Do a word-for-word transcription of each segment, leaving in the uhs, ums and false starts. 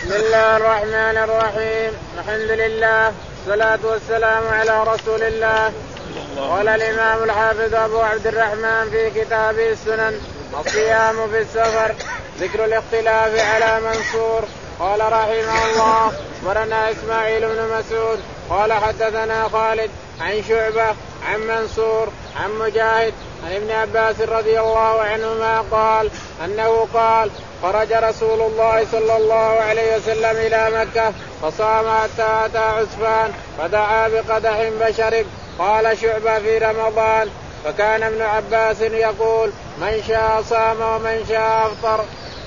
بسم الله الرحمن الرحيم. الحمد لله والصلاة والسلام على رسول الله. قال الإمام الحافظ أبو عبد الرحمن في كتابه السنن الصيام في السفر ذكر الاختلاف على منصور. قال رحمه الله أخبرنا إسماعيل بن مسعود قال حدثنا خالد عن شعبة عن منصور عن مجاهد عن ابن عباس رضي الله عنهما قال أنه قال خرج رسول الله صلى الله عليه وسلم إلى مكة فصام حتى أتى عسفان فدعا بقدح فشرب. قال شعبة في رمضان فكان ابن عباس يقول من شاء صام ومن شاء أفطر.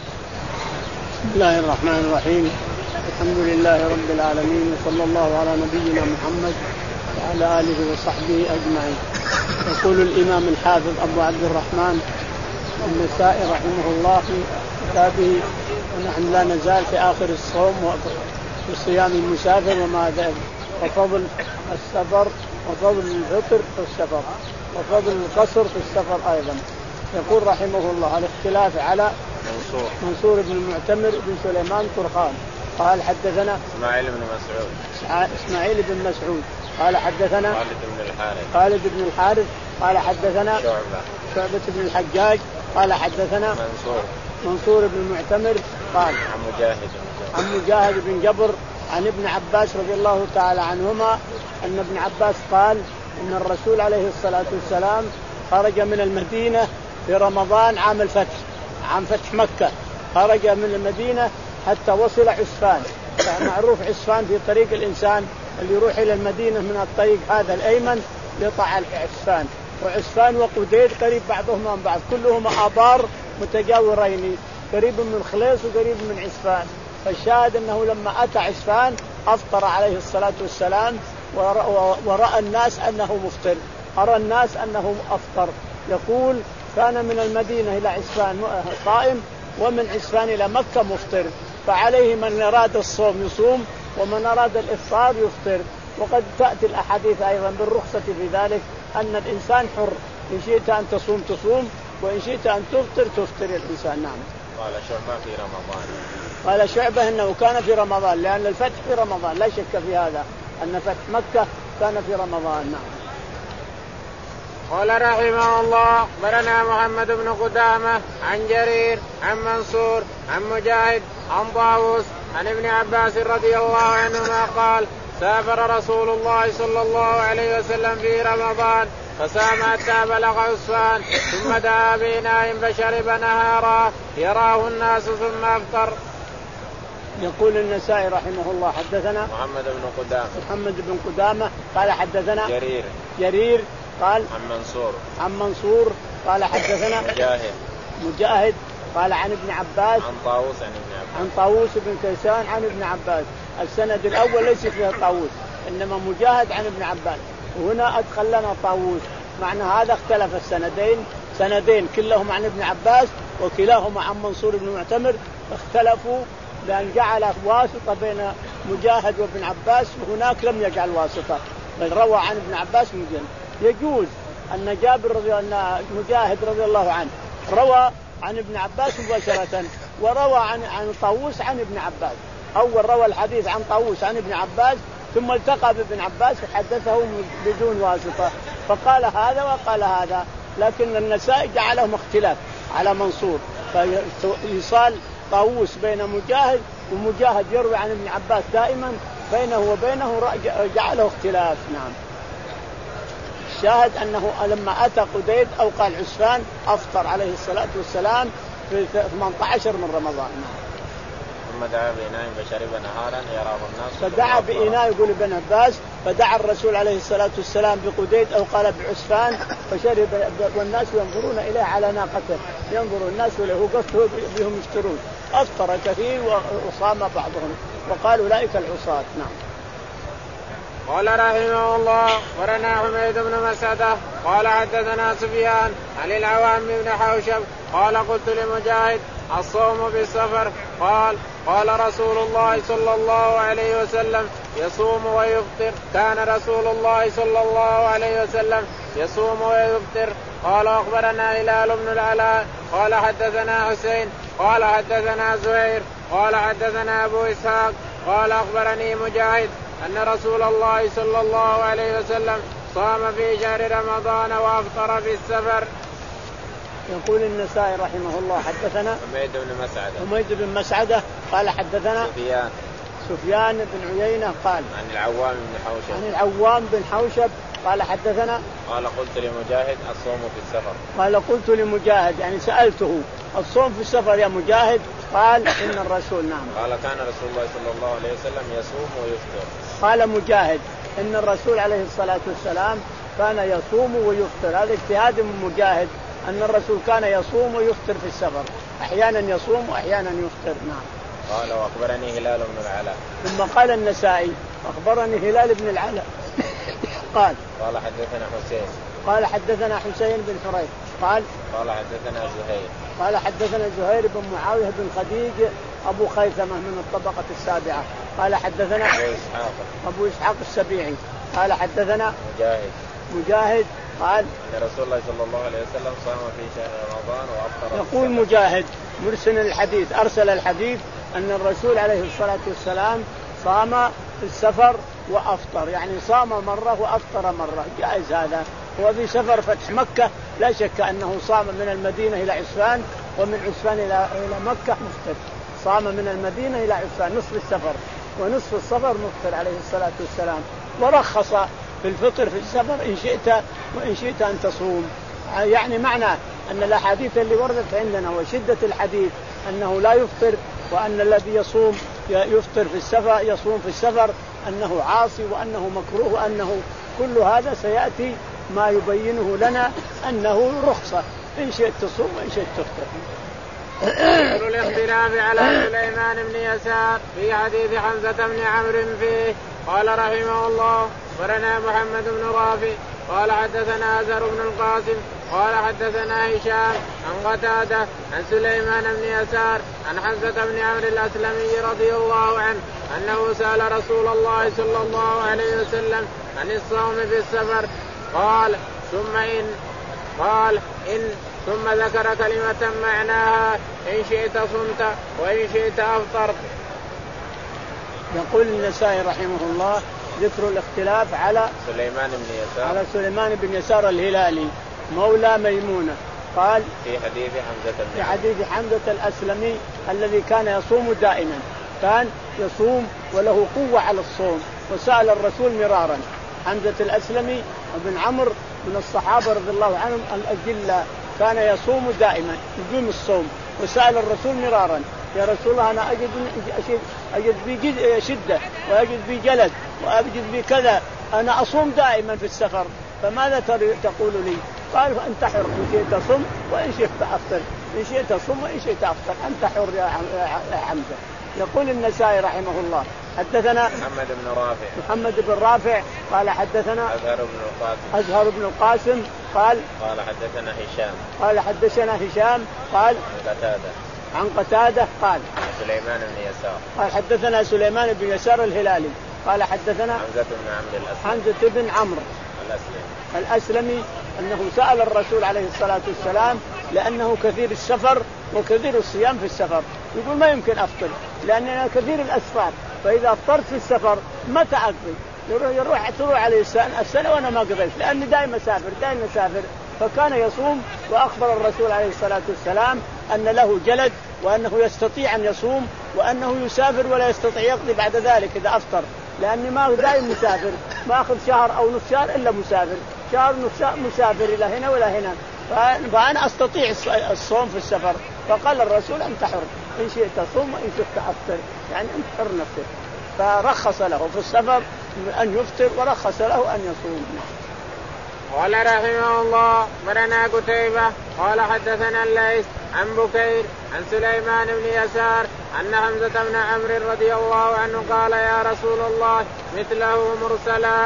بسم الله الرحمن الرحيم. الحمد لله رب العالمين وصلى الله على نبينا محمد وعلى آله وصحبه أجمعين. يقول الإمام الحافظ أبو عبد الرحمن النسائي رحمه الله في كتابه ونحن لا نزال في آخر الصوم وصيام المسافر وما ذلك وفضل السفر وفضل الفطر في السفر وفضل القصر في السفر أيضا. يقول رحمه الله الاختلاف على منصور منصور بن المعتمر بن سليمان طرخان قال حدثنا إسماعيل بن مسعود إسماعيل بن مسعود قال حدثنا خالد بن الحارث خالد بن الحارث قال حدثنا شعبة شعبة بن الحجاج قال حدثنا منصور منصور بن المعتمر قال عن مجاهد عن مجاهد بن جبر عن ابن عباس رضي الله تعالى عنهما أن ابن عباس قال إن الرسول عليه الصلاة والسلام خرج من المدينة في رمضان عام الفتح عام فتح مكة. خرج من المدينة حتى وصل عسفان. معروف عسفان في طريق الإنسان اللي يروح إلى المدينة من الطريق هذا الأيمن يطلع عسفان. وعسفان وقديد قريب بعضهما من بعض كلهما آبار متجاورين قريب من خليص وقريب من عسفان. فالشاهد أنه لما أتى عسفان أفطر عليه الصلاة والسلام ورأى الناس أنه مفطر أرى الناس أنه أفطر. يقول كان من المدينة إلى عسفان صائم ومن عسفان إلى مكة مفطر. فعليه من أراد الصوم يصوم ومن أراد الإفطار يفطر. وقد تأتي الأحاديث أيضا بالرخصة في ذلك أن الإنسان حر إن شئت أن تصوم تصوم وإن شئت أن تفطر تفطر الإنسان. نعم. قال شعبة في رمضان قال شعبة إنه كان في رمضان لأن الفتح في رمضان لا شك في هذا أن فتح مكة كان في رمضان. نعم. قال رحمه الله أخبرنا محمد بن قدامة عن جرير عن منصور عن مجاهد عن طاووس عن ابن عباس رضي الله عنهما قال سافر رسول الله صلى الله عليه وسلم في رمضان فصام حتى بلغ عسفان ثم دعا بإناء فشرب نهارا يراه الناس ثم أفطر. يقول النسائي رحمه الله حدثنا محمد بن قدامة محمد بن قدامة قال حدثنا جرير جرير قال عن منصور عن منصور قال حدثنا مجاهد مجاهد قال عن ابن عباس عن طاووس عن ابن عباس عن طاووس بن كيسان عن ابن عباس. السند الأول ليس فيها طاووس إنما مجاهد عن ابن عباس وهنا أدخل لنا طاووس. معنى هذا اختلف السندين سندين كلهم عن ابن عباس وكلاهما عن منصور بن معتمر اختلفوا لأن جعل واسطة بين مجاهد وابن عباس وهناك لم يجعل واسطة بل روى عن ابن عباس مجاهد. يجوز أن جابر رضي الله مجاهد رضي الله عنه روى عن ابن عباس مباشرة وروى عن عن طاووس عن ابن عباس. أول روى الحديث عن طاووس عن ابن عباس ثم التقى بابن عباس وحدثه بدون واسطة فقال هذا وقال هذا. لكن النسائي جعلهم اختلاف على منصور فيصال طاووس بين مجاهد ومجاهد يروي عن ابن عباس دائما بينه وبينه جعله اختلاف. نعم. الشاهد أنه لما أتى قديد أو قال عسفان أفطر عليه الصلاة والسلام في ثمانية عشر من رمضان. ثم دعا بإناء فشرب نهارا يراه الناس فدعا بإناء يقول ابن عباس فدعا الرسول عليه الصلاة والسلام بقديد أو قال بعسفان فشرب والناس ينظرون إليه على ناقته ينظر الناس له قصده بهم يشترون. أفطر كثير وصام بعضهم وقال أولئك العصاة. نعم. قال رحمه الله ورنا حميد بن مسعدة قال حدثنا سفيان عن العوام بن حوشب قال قلت لمجاهد الصوم بالسفر قال قال رسول الله صلى الله عليه وسلم يصوم ويفطر كان رسول الله صلى الله عليه وسلم يصوم ويفطر. قال أخبرنا هلال بن العلاء قال حدثنا حسين قال حدثنا زهير قال حدثنا أبو إسحاق قال أخبرني مجاهد أن رسول الله صلى الله عليه وسلم صام في شهر رمضان وأفطر في السفر. يقول النسائي رحمه الله حدثنا حميد بن مسعدة حميد بن مسعدة قال حدثنا سفيان سفيان بن عيينة قال عن العوام بن حوشب عن العوام بن حوشب قال حدثنا قال قلت لمجاهد الصوم في السفر. قال قلت لمجاهد يعني سألته الصوم في السفر يا مجاهد؟ قال إن الرسول نعم. قال كان رسول الله صلى الله عليه وسلم يصوم ويفطر. قال مجاهد إن الرسول عليه الصلاة والسلام كان يصوم ويفطر. هذا اجتهاد من مجاهد أن الرسول كان يصوم ويفطر في السفر أحيانا يصوم وأحيانا يفطر. نعم. قال وأخبرني هلال بن العلاء. ثم قال النسائي أخبرني هلال بن العلاء قال قال حدثنا حسين قال حدثنا حسين بن حريث قال قال حدثنا زهير قال حدثنا زهير بن معاوية بن خديج أبو خيثمة من الطبقة السابعة قال حدثنا أبو إسحاق أبو إسحاق السبيعي قال حدثنا مجاهد مجاهد قال أن رسول الله صلى الله عليه وسلم صام في شهر رمضان وأفطر. يقول مجاهد مرسل الحديث أرسل الحديث أن الرسول عليه الصلاة والسلام صام في السفر وأفطر يعني صام مرة وأفطر مرة جائز هذا. هو في سفر فتح مكة لا شك أنه صام من المدينة إلى عسفان ومن عسفان إلى إلى مكة مفطر. صام من المدينة إلى عسفان نصف السفر ونصف السفر مفطر عليه الصلاة والسلام. ورخص في الفطر في السفر إن شئت وإن شئت أن تصوم. يعني معناه أن الأحاديث اللي وردت عندنا وشدة الحديث أنه لا يفطر وأن الذي يصوم يفطر في السفر يصوم في السفر أنه عاصي وأنه مكروه وأنه كل هذا سيأتي ما يبينه لنا أنه رخصة إن شئت تصوم وإن شئت تفطر. ذكر الاختلاف على سليمان بن يسار في حديث حمزة بن عمرو فيه. قال رحمه الله ورنا محمد بن رافع قال حدثنا أزهر بن القاسم قال حدثنا هشام عن قتادة عن سليمان بن يسار عن حمزة بن عمرو الأسلمي رضي الله عنه أنه سأل رسول الله صلى الله عليه وسلم عن الصوم في السفر قال ثم إن قال إن ثم ذكر كلمة معناها إن شئت صمت وإن شئت أفطرت. يقول النسائي رحمه الله ذكر الاختلاف على سليمان بن يسار على سليمان بن يسار الهلالي مولى ميمونة قال في حديث حمزة بن في حديث حمزة الأسلمي الذي كان يصوم دائما كان يصوم وله قوة على الصوم وسأل الرسول مرارا. حمزة الأسلمي بن عمرو من الصحابة رضي الله عنهم الأجلة كان يصوم دائما يقيم الصوم وسأل الرسول مرارا يا رسول الله أنا أجد أجد, أجد بي شدة وأجد بي جلد وأجد بي كذا أنا أصوم دائما في السفر فماذا تقول لي؟ قال أنت حر إن شئت صم وإن شئت أفطر إن شئت صم وإن شئت أفطر أنت حر يا حمزة. يقول النسائي رحمه الله حدثنا محمد بن رافع محمد بن رافع قال حدثنا أزهر بن القاسم أزهر بن القاسم قال قال حدثنا هشام قال حدثنا هشام قال عن قتادة عن قتادة قال عن سليمان بن يسار قال حدثنا سليمان بن يسار الهلالي قال حدثنا حمزة بن عمرو الأسلمي حمزة بن عمرو الأسلمي الأسلمي أنه سأل الرسول عليه الصلاة والسلام لأنه كثير السفر وكثير الصيام في السفر يقول ما يمكن أفطر لأننا كثير الأسفار فإذا أفطرت في السفر متى أقضي؟ يروح يروح تروح عليه السنة, السنة وأنا ما قضيت لأني دائما أسافر دائما أسافر. فكان يصوم وأخبر الرسول عليه الصلاة والسلام أن له جلد وأنه يستطيع أن يصوم وأنه يسافر ولا يستطيع يقضي بعد ذلك إذا أفطر لأني ما دائما مسافر ما أخذ شهر أو نصف شهر إلا مسافر شهر نصف مسافر إلى هنا ولا هنا فأنا أستطيع الصوم في السفر. فقال الرسول أنت حر إن شئت صوم وإن شئت أفطر يعني أنت حر نفسك. فرخص له في السفر أن يفطر ورخص له أن يصوم. قال رحمه الله برنا قتيبة قال حدثنا الليث عن بكير عن سليمان بن يسار أن حمزة بن عمرو رضي الله عنه قال يا رسول الله مثله مرسلا.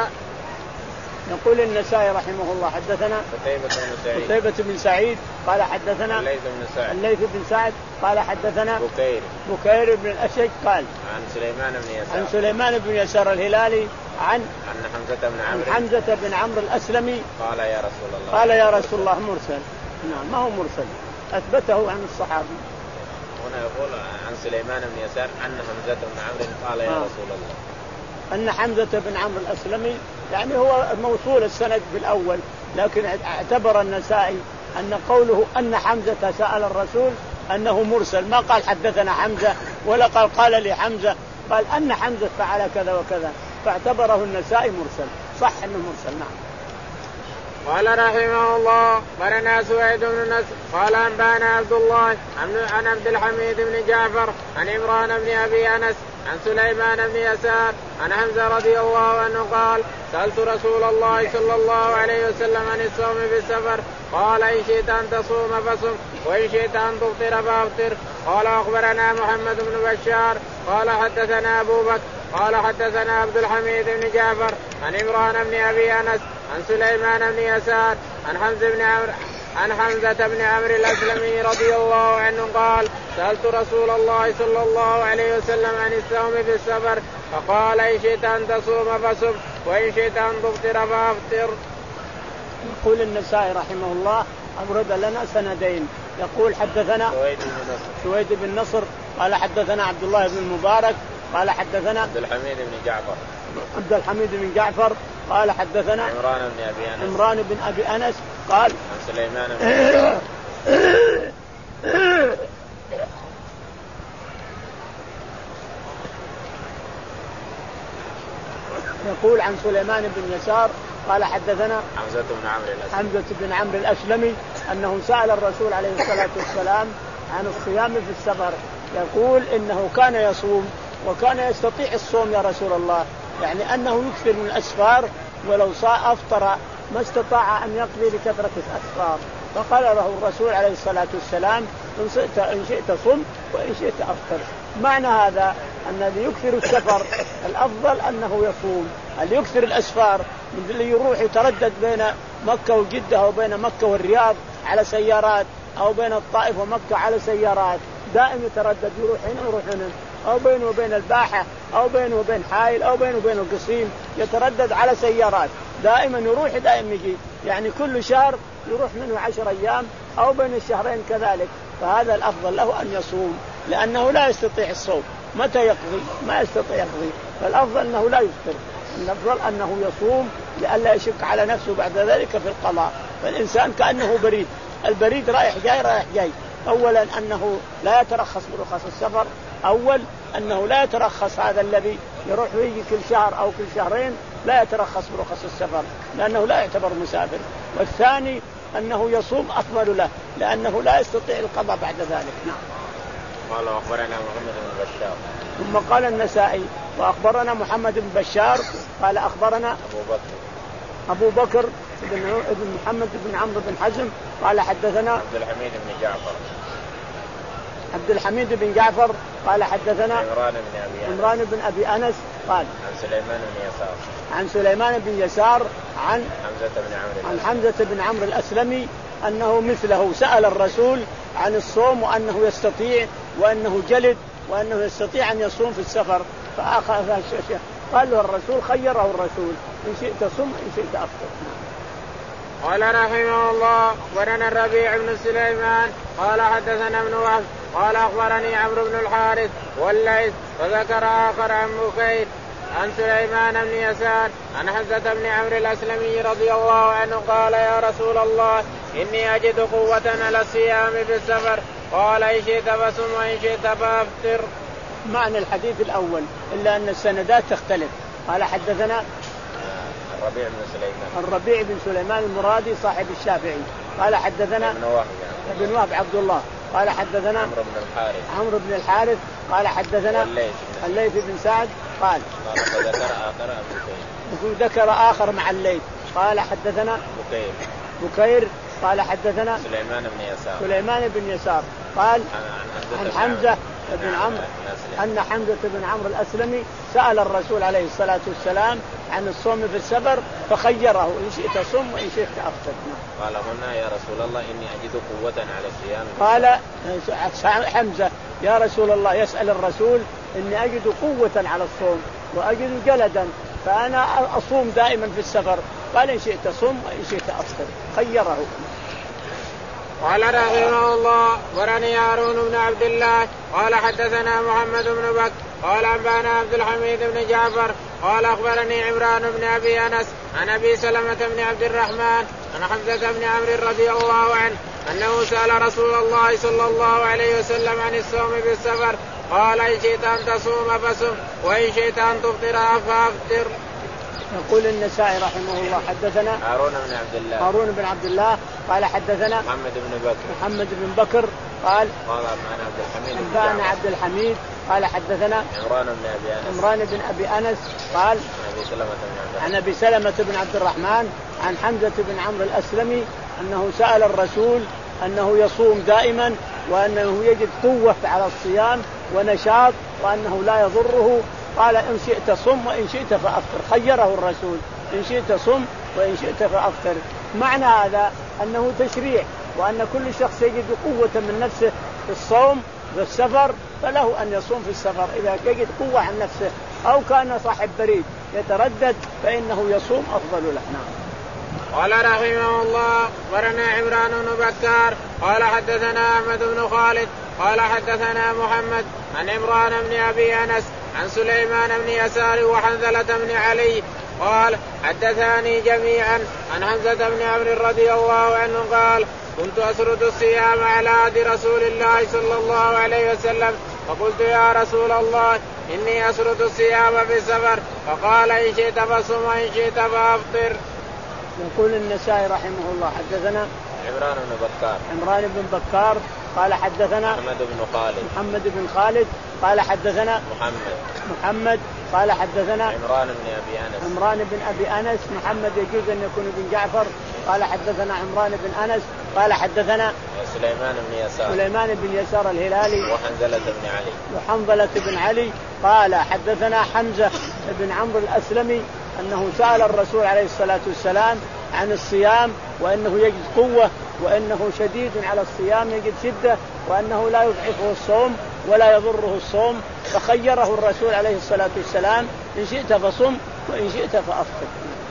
يقول النسائي رحمه الله حدثنا قتيبة بن سعيد قتيبة بن سعيد قال حدثنا الليث بن سعد الليث بن سعد قال حدثنا بكير بكير بن الأشج قال عن سليمان بن يسار عن سليمان بن يسار الهلالي عن عن حمزة بن عمرو حمزة بن عمرو الأسلمي قال يا رسول الله قال يا رسول الله مرسل. نعم ما هو مرسل أثبته عن الصحابي. هنا يقول عن سليمان بن يسار أن حمزة بن عمرو قال يا رسول الله. أن حمزة بن عمرو الأسلمي يعني هو موصول السند بالأول، لكن اعتبر النسائي أن قوله أن حمزة سأل الرسول أنه مرسل، ما قال حدثنا حمزة ولا قال قال لي حمزة، قال أن حمزة فعل كذا وكذا، فاعتبره النسائي مرسل، صح أنه مرسل. نعم. قال رحمه الله برنا سويد بن نصر قال أنبانا عبد الله عن عبد الحميد بن جعفر عن عمران بن أبي أنس عن سليمان بن يسار عن حمزة رضي الله عنه قال سألت رسول الله صلى الله عليه وسلم عن الصوم بالسفر قال إن شئت أن تصوم فصم وإن شئت أن تفطر فأفطر. قال أخبرنا محمد بن بشار قال حدثنا أبو بكر قال حدثنا عبد الحميد بن جعفر عن عمران بن أبي أنس عن سليمان بن يسار عن حمزة بن عمرو عن حمزة بن عمرو الأسلمي رضي الله عنه قال سألت رسول الله صلى الله عليه وسلم عن الصوم بالسفر فقال إن شئت أن تصوم فصم وإن شئت أن تفطر فأفطر. يقول النسائي رحمه الله أورد لنا سندين، يقول حدثنا سويد بن نصر قال حدثنا عبد الله بن المبارك قال حدثنا عبد الحميد بن جعفر عبد الحميد بن جعفر قال حدثنا عمران بن أبي أنس عمران بن أبي أنس قال عن سليمان بن يقول عن سليمان بن يسار قال حدثنا حمزة بن عمرو الأسلمي حمزة بن عمرو الأسلمي أنه سأل الرسول عليه الصلاة والسلام عن الصيام في السفر، يقول إنه كان يصوم وكان يستطيع الصوم يا رسول الله، يعني أنه يكثر من الأسفار ولو صاء أفطر ما استطاع أن يقضي لكثرة الأسفار، فقال له الرسول عليه الصلاة والسلام إن شئت إن شئت صم وإن شئت أفطر. معنى هذا أن اللي يكثر السفر الأفضل أنه يصوم، اللي يكثر الأسفار من اللي يروح يتردد بين مكة وجدة أو بين مكة والرياض على سيارات أو بين الطائف ومكة على سيارات، دائم يتردد يروح هنا ويروح هنا، أو بينه وبين الباحة أو بينه وبين حائل أو بينه وبين القصيم، يتردد على سيارات دائما يروح دائما يجي، يعني كل شهر يروح منه عشر أيام أو بين الشهرين كذلك، فهذا الأفضل له أن يصوم لأنه لا يستطيع الصوم. متى يقضي؟ ما يستطيع يقضي، فالأفضل أنه لا يفطر، الأفضل أنه يصوم لئلا يشك على نفسه بعد ذلك في القضاء. فالإنسان كأنه بريد، البريد رايح جاي رايح جاي، أولا أنه لا يترخص برخص السفر، أول أنه لا يترخص هذا الذي يروح ويجي كل شهر أو كل شهرين لا يترخص برخص السفر لأنه لا يعتبر مسافر، والثاني أنه يصوم أفضل له لأنه لا يستطيع القضاء بعد ذلك. نعم. قال أخبرنا محمد بن بشار ثم قال النسائي وأخبرنا محمد بن بشار قال أخبرنا أبو بكر أبو بكر بن محمد بن عمرو بن حزم قال حدثنا عبد الحميد بن جعفر عبد الحميد بن جعفر قال حدثنا عمران بن أبي أنس عمران بن أبي أنس قال عن سليمان بن يسار عن سليمان بن يسار عن حمزة بن عمرو عن حمزة بن عمرو الأسلمي أنه مثله سأل الرسول عن الصوم وأنه يستطيع وأنه جلد وأنه يستطيع أن يصوم في السفر، فأخذ الشيخ قال له الرسول خيره الرسول إن شئت صم إن شئت أفطر. قال رحمه الله ورنا الربيع بن سليمان قال حدثنا ابن وهب قال أخبرني عمرو بن الحارث والليث وذكر آخر عن بكير عن سليمان بن يسار عن حمزة بن عمرو الأسلمي رضي الله عنه قال يا رسول الله إني أجد قوة على الصيام في السفر قال إن شئت فصم وإن شئت فأفطر. معنى الحديث الأول إلا أن السندات تختلف. قال حدثنا الربيع بن سليمان الربيع بن سليمان المرادي صاحب الشافعي قال حدثنا ابن وهب ابن وهب عبد الله قال حدثنا عمرو بن الحارث عمرو بن الحارث قال حدثنا الليث بن سعد قال ذكر آخر ذكر آخر مع الليث قال حدثنا بكير بكير قال حدثنا سليمان بن يسار سليمان بن يسار قال عن حمزة بن عمرو أن حمزة بن عمرو الأسلمي سأل الرسول عليه الصلاة والسلام عن الصوم في السفر فخيره إن شئت صم وإن شئت أفطر. قال هنا يا رسول الله إني أجد قوة على الصيام. قال حمزة يا رسول الله يسأل الرسول إني أجد قوة على الصوم وأجد جلدا فأنا أصوم دائما في السفر، قال إن شئت صم وإن شئت أفطر، خيره. قال رحمه الله ورني هارون بن عبد الله قال حدثنا محمد بن بكر قال أنبانا عبد الحميد بن جعفر قال أخبرني عمران بن أبي أنس عن أبي سلمة بن عبد الرحمن عن حمزة بن عمرو رضي الله عنه أنه سأل رسول الله صلى الله عليه وسلم عن الصوم بالسفر قال إن شئت أن تصوم فصم وإن شئت أن تفطر فأفطر. يقول النسائي رحمه الله حدثنا هارون بن عبد الله هارون بن عبد الله قال حدثنا محمد بن بكر محمد بن بكر قال قال أنبانا عبد الحميد أنبانا عبد الحميد قال حدثنا عمران بن أبي أنس عمران بن أبي أنس قال عن أبي سلمة بن عبد الرحمن عن حمزة بن عمرو الأسلمي أنه سأل الرسول أنه يصوم دائما وأنه يجد قوة على الصيام ونشاط وأنه لا يضره. قال إن شئت صم وإن شئت فأفطر. خيره الرسول إن شئت صم وإن شئت فأفطر. معنى هذا أنه تشريع وأن كل شخص يجد قوة من نفسه في الصوم في السفر فله أن يصوم في السفر إذا يجد قوة عن نفسه أو كان صاحب بريد يتردد فإنه يصوم أفضل له. نعم. قال رحمه الله ورنا عمران بن بكار قال حدثنا أحمد بن خالد قال حدثنا محمد عن عمران بن أبي أنس عن سليمان بن يسار وحنظلة بن علي قال حدثاني جميعا عن حمزة بن عمرو رضي الله عنه قال كنت أسرد الصيام على عهد رسول الله صلى الله عليه وسلم فقلت يا رسول الله إني أسرد الصيام في السفر فقال إن شئت فصم وإن شئت فأفطر. يقول النسائي رحمه الله حدثنا عمران بن بكار عمران بن بكار قال حدثنا محمد بن خالد محمد بن خالد قال حدثنا محمد محمد قال حدثنا عمران بن أبي أنس عمران بن أبي أنس محمد يجوز أن يكون بن جعفر قال حدثنا عمران بن أنس قال حدثنا سليمان بن يسار سليمان بن يسار الهلالي وحنظلة بن علي وحنظلة بن علي قال حدثنا حمزة بن عمرو الأسلمي أنه سأل الرسول عليه الصلاة والسلام عن الصيام وأنه يجد قوة وأنه شديد على الصيام يجد شدة وأنه لا يضعفه الصوم ولا يضره الصوم فخيره الرسول عليه الصلاة والسلام إن شئت فصم وإن شئت فأفطر.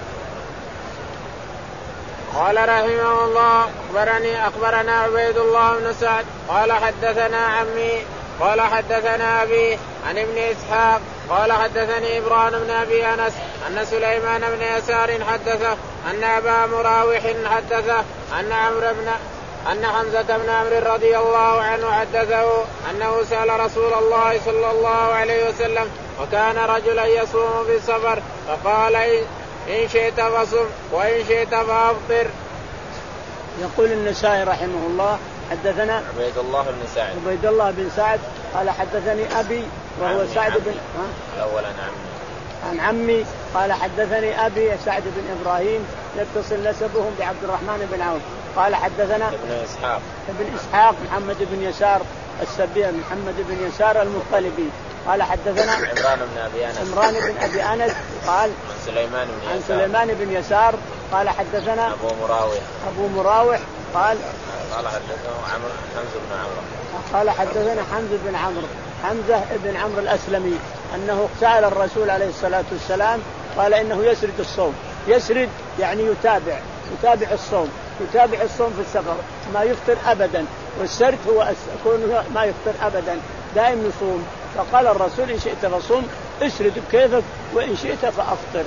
قال رحمه الله أخبرني أخبرنا عبيد الله بن سعد قال حدثنا عمي قال حدثنا أبي عن ابن إسحاق قال حدثني إبراهيم بن أبي أنس أن سليمان بن يسار حدثه أن أبا مراوح حدثه أن عمرو بن أن حمزة بن عمرو رضي الله عنه حدثه أنه سأل رسول الله صلى الله عليه وسلم وكان رجلا يصوم في السفر فقال إن شئت فصم وإن شئت فأفطر. يقول النسائي رحمه الله حدثنا عبيد الله بن سعد عبيد الله بن سعد قال حدثني أبي وهو سعد بن الأول عن عمي عن عمي قال حدثني أبي سعد بن إبراهيم يتصل نسبهم بعبد الرحمن بن عوف قال حدثنا ابن إسحاق ابن إسحاق محمد بن يسار السبيع محمد بن يسار المطلبي قال حدثنا عمران بن أبي أنس عمران بن أبي أنس قال عن سليمان بن عن سليمان بن يسار قال حدثنا أبو مراوح أبو مراوح قال قال حدثنا عمرو حمزة بن عمرو قال حدثنا حمزة بن عمرو حمزة بن عمرو الأسلمي أنه سأل الرسول عليه الصلاة والسلام قال إنه يسرد الصوم يسرد يعني يتابع يتابع الصوم يتابع الصوم في السفر ما يفطر أبدا والسرد هو كونه ما يفطر أبدا دائم يصوم. فقال الرسول إن شئت فصم اسرد بكيفك وإن شئت فأفطر.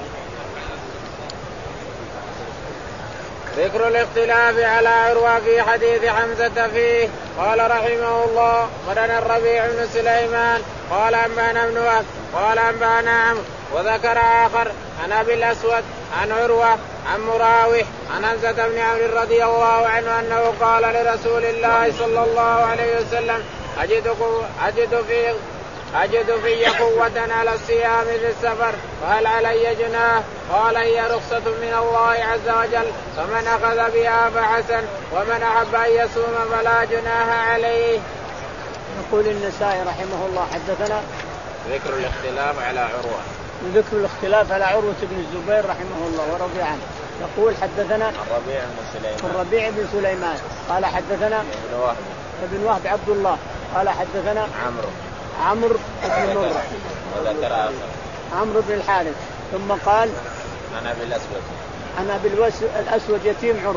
ذكر الاختلاف على عروة في حديث حمزة فيه. قال رحمه الله ولنا الربيع بن سليمان قال أنبانا ابن وهب قال أنبانا عمرو وذكر آخر عن أبي الأسود عن عروة عن مراوح عن حمزة بن عمرو رضي الله عنه أنه قال لرسول الله صلى الله عليه وسلم أجد, أجد في أجد في قوة على الصيام في السفر فهل علي جناح؟ قال هي رخصة من الله عز وجل فمن أخذ بها فحسن ومن أحب أن يصوم فلا جناح عليه. يقول النسائي رحمه الله حدثنا ذكر الاختلاف على عروة ذكر الاختلاف على عروة بن الزبير رحمه الله ورضي عنه. يقول حدثنا الربيع بن سليمان الربيع بن سليمان قال حدثنا ابن وهب ابن وهب عبد الله قال حدثنا عمرو عمرو بن مرة وذكر آخر عمرو بن الحارث ثم قال عن أبي الأسود عن أبي الأسود يتيم عروة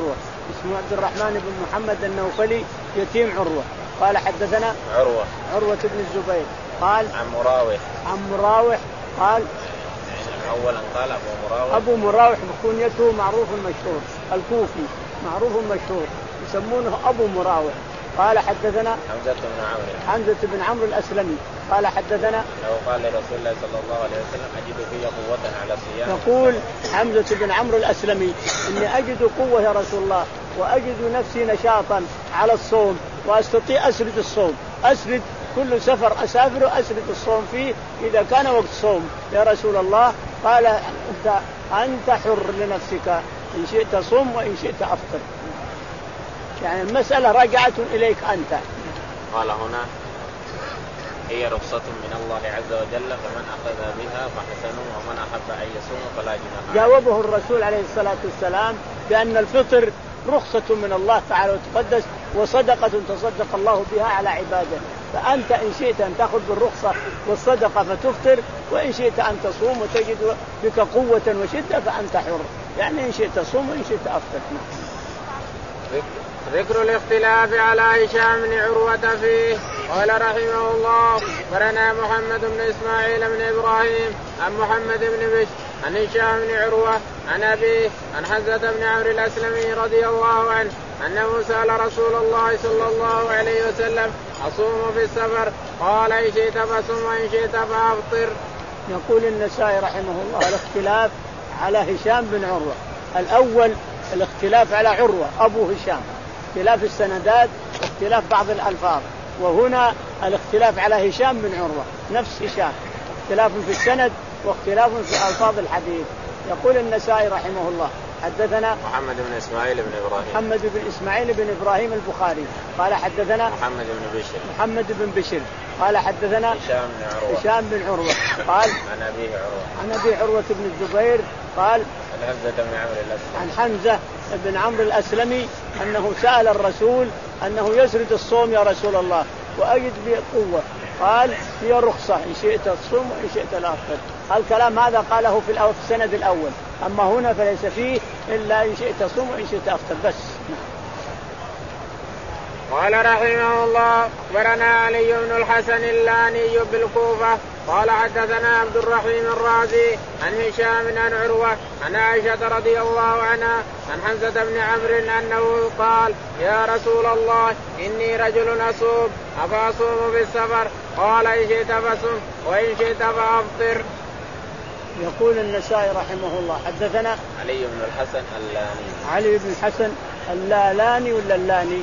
اسمه عبد الرحمن بن محمد النوفلي يتيم عروة. قال حدثنا عروة عروة بن الزبير قال عن مراوح عن مراوح قال أولا قال أبو مراوح أبو مراوح كنيته معروف مشهور الكوفي معروف مشهور يسمونه أبو مراوح. قال حدثنا حمزة بن عمرو حمزة بن عمرو الأسلمي قال حدثنا لو قال لرسول الله صلى الله عليه وسلم أجد في قوة على الصيام. يقول حمزة بن عمرو الأسلمي إني أجد قوة يا رسول الله وأجد نفسي نشاطا على الصوم وأستطيع أسرد الصوم أسرد كل سفر أسافر أسرد الصوم فيه إذا كان وقت صوم يا رسول الله. قال أنت أنت حر لنفسك إن شئت صوم وإن شئت أفطر يعني المسألة راجعة إليك أنت. قال هنا هي رخصة من الله عز وجل فمن أخذ بها فحسن ومن أحب أن يصوم فلا جناح. جاوبه الرسول عليه الصلاة والسلام بأن الفطر رخصة من الله تعالى وتقدس وصدقة تصدق الله بها على عباده. فأنت إن شئت أن تأخذ بالرخصة والصدقة فتفطر وإن شئت أن تصوم وتجد بك قوة وشدة فأنت حر يعني إن شئت تصوم وإن شئت أفطر. ذكر الاختلاف على هشام بن عروة فيه. قال رحمه الله أخبرنا محمد بن إسماعيل بن إبراهيم عن محمد بن بشر عن هشام بن عروة عن أبيه عن حمزة بن عمرو الأسلمي رضي الله عنه أنه سأل رسول الله صلى الله عليه وسلم أصوم في السفر قال إن شئت فصم وإن شئت فأفطر. يقول النسائي رحمه الله الاختلاف على هشام بن عروة. الأول الاختلاف على عروة أبو هشام اختلاف السندات واختلاف بعض الألفاظ وهنا الاختلاف على هشام بن عروة نفس هشام اختلاف في السند واختلاف في ألفاظ الحديث. يقول النسائي رحمه الله حدثنا محمد بن إسماعيل بن إبراهيم محمد بن إسماعيل بن إبراهيم البخاري قال حدثنا محمد بن بشر محمد بن بشر قال حدثنا هشام بن عروة هشام بن عروة قال عن أبيه عروة عن أبي عروة بن الزبير قال عن حمزة بن عمرو الأسلمي عن حمزة بن عمرو الأسلمي أنه سأل الرسول أنه يسرد الصوم يا رسول الله وأجد به قوة قال هي رخصة إن شئت تصوم وإن شئت لا أفطر. الكلام هذا قاله في السند الأول أما هنا فليس فيه إلا إن شئت تصوم وإن شئت أفطر بس. قال رحمه الله أخبرنا علي بن الحسن اللاني بالكوفة قال حدثنا عبد الرحيم الرازي عن هشام عن عروة عن عائشة رضي الله عنها عن حمزة بن عمرو أنه قال يا رسول الله إني رجل أصوم أفأصوم بالسفر قال إن شئت فصم وإن شئت فأفطر. يقول النسائي رحمه الله حدثنا علي بن الحسن اللاني علي بن الحسن اللالاني ولا اللاني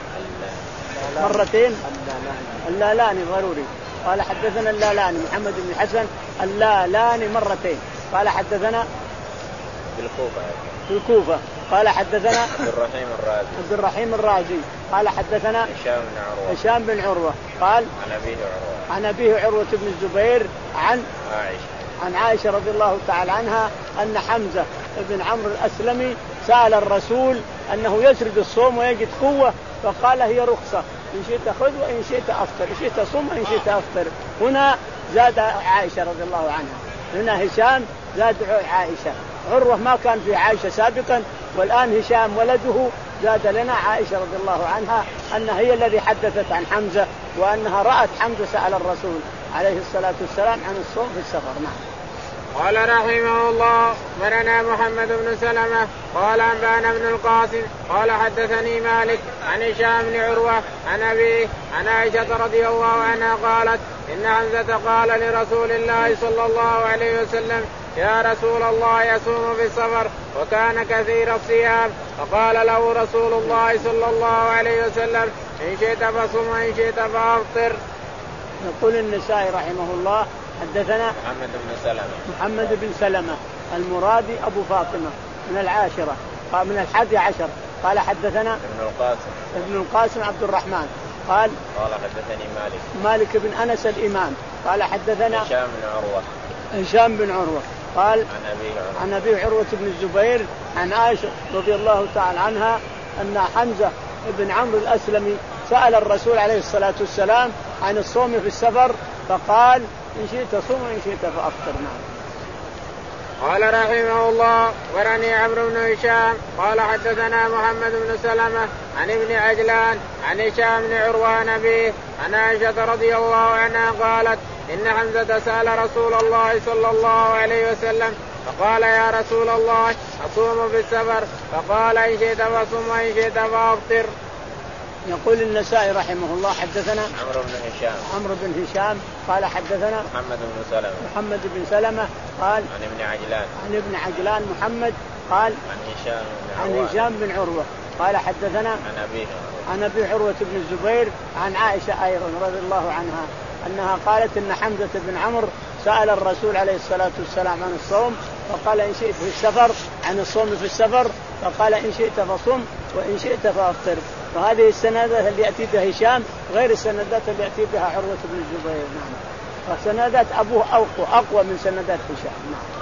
مرتين اللالاني ضروري. قال حدثنا اللالاني محمد بن الحسن اللالاني مرتين قال حدثنا بالكوفة في الكوفة قال حدثنا عبد الرحيم الرازي عبد الرحيم الرازي قال حدثنا هشام بن عروة هشام بن عروة قال عن أبيه عروة عن أبيه عروة بن الزبير عن عائشة عن عائشة رضي الله تعالى عنها أن حمزة بن عمرو الأسلمي سأل الرسول أنه يسرد الصوم ويجد قوة فقال هي رخصة إن شئت خذ وإن شئت أفطر إن شئت صوم وإن شئت أفطر. هنا زاد عائشة رضي الله عنها هنا هشام زاد عائشة. عروة ما كان في عائشة سابقا والآن هشام ولده زاد لنا عائشة رضي الله عنها أنها هي الذي حدثت عن حمزة وأنها رأت حمزة سأل الرسول عليه الصلاة والسلام عن الصوم في السفر. نعم. قال رحمه الله مرنا محمد بن سلمة قال أنبانا بن القاسم قال حدثني مالك عن هشام بن عروة عن أبيه عن عائشة رضي الله عنها قالت إن حمزة قال لرسول الله صلى الله عليه وسلم يا رسول الله يصوم في السفر وكان كثير الصيام فقال له رسول الله صلى الله عليه وسلم إن شئت فصم وإن شئت فأفطر. يقول النسائي رحمه الله حدثنا محمد بن سلمة محمد بن سلمة المرادي أبو فاطمة من العاشرة من الحادي عشر قال حدثنا ابن القاسم ابن القاسم عبد الرحمن قال قال حدثني مالك مالك بن أنس الإمام قال حدثنا هشام بن عروة هشام بن عروة قال عن أبي عروة عن أبي عروة بن الزبير عن عائشة رضي الله تعالى عنها أن حمزة بن عمرو الأسلمي سأل الرسول عليه الصلاة والسلام عن الصوم في السفر فقال إن شئت صوم وإن شئت فأفطر. نعم. قال رحمه الله ورني عمرو بن هشام قال حدثنا محمد بن سلمة عن ابن عجلان عن هشام بن عروة أبيه عن عائشة رضي الله عنها قالت إن حمزة سأل رسول الله صلى الله عليه وسلم فقال يا رسول الله أصوم في السفر فقال إن شئت فصم وإن شئت فأفطر. يقول النسائي رحمه الله حدثنا عمرو بن هشام عمرو بن هشام قال حدثنا محمد بن سلمة محمد بن سلمة قال عن ابن عجلان عن ابن عجلان محمد قال عن هشام بن عن هشام بن عروة قال حدثنا عن أبيه عن أبي عروة بن الزبير عن عائشة أيضا رضي الله عنها أنها قالت إن حمزة بن عمرو سأل الرسول عليه الصلاة والسلام عن الصوم فقال إن شئت في السفر عن الصوم في السفر فقال إن شئت فصم وإن شئت فأفطر. وهذه السندات اللي يأتي بها هشام غير السندات اللي يأتي بها عروة بن الزبير. نعم. فسندات أبوه أقوى أقوى من سندات هشام. نعم.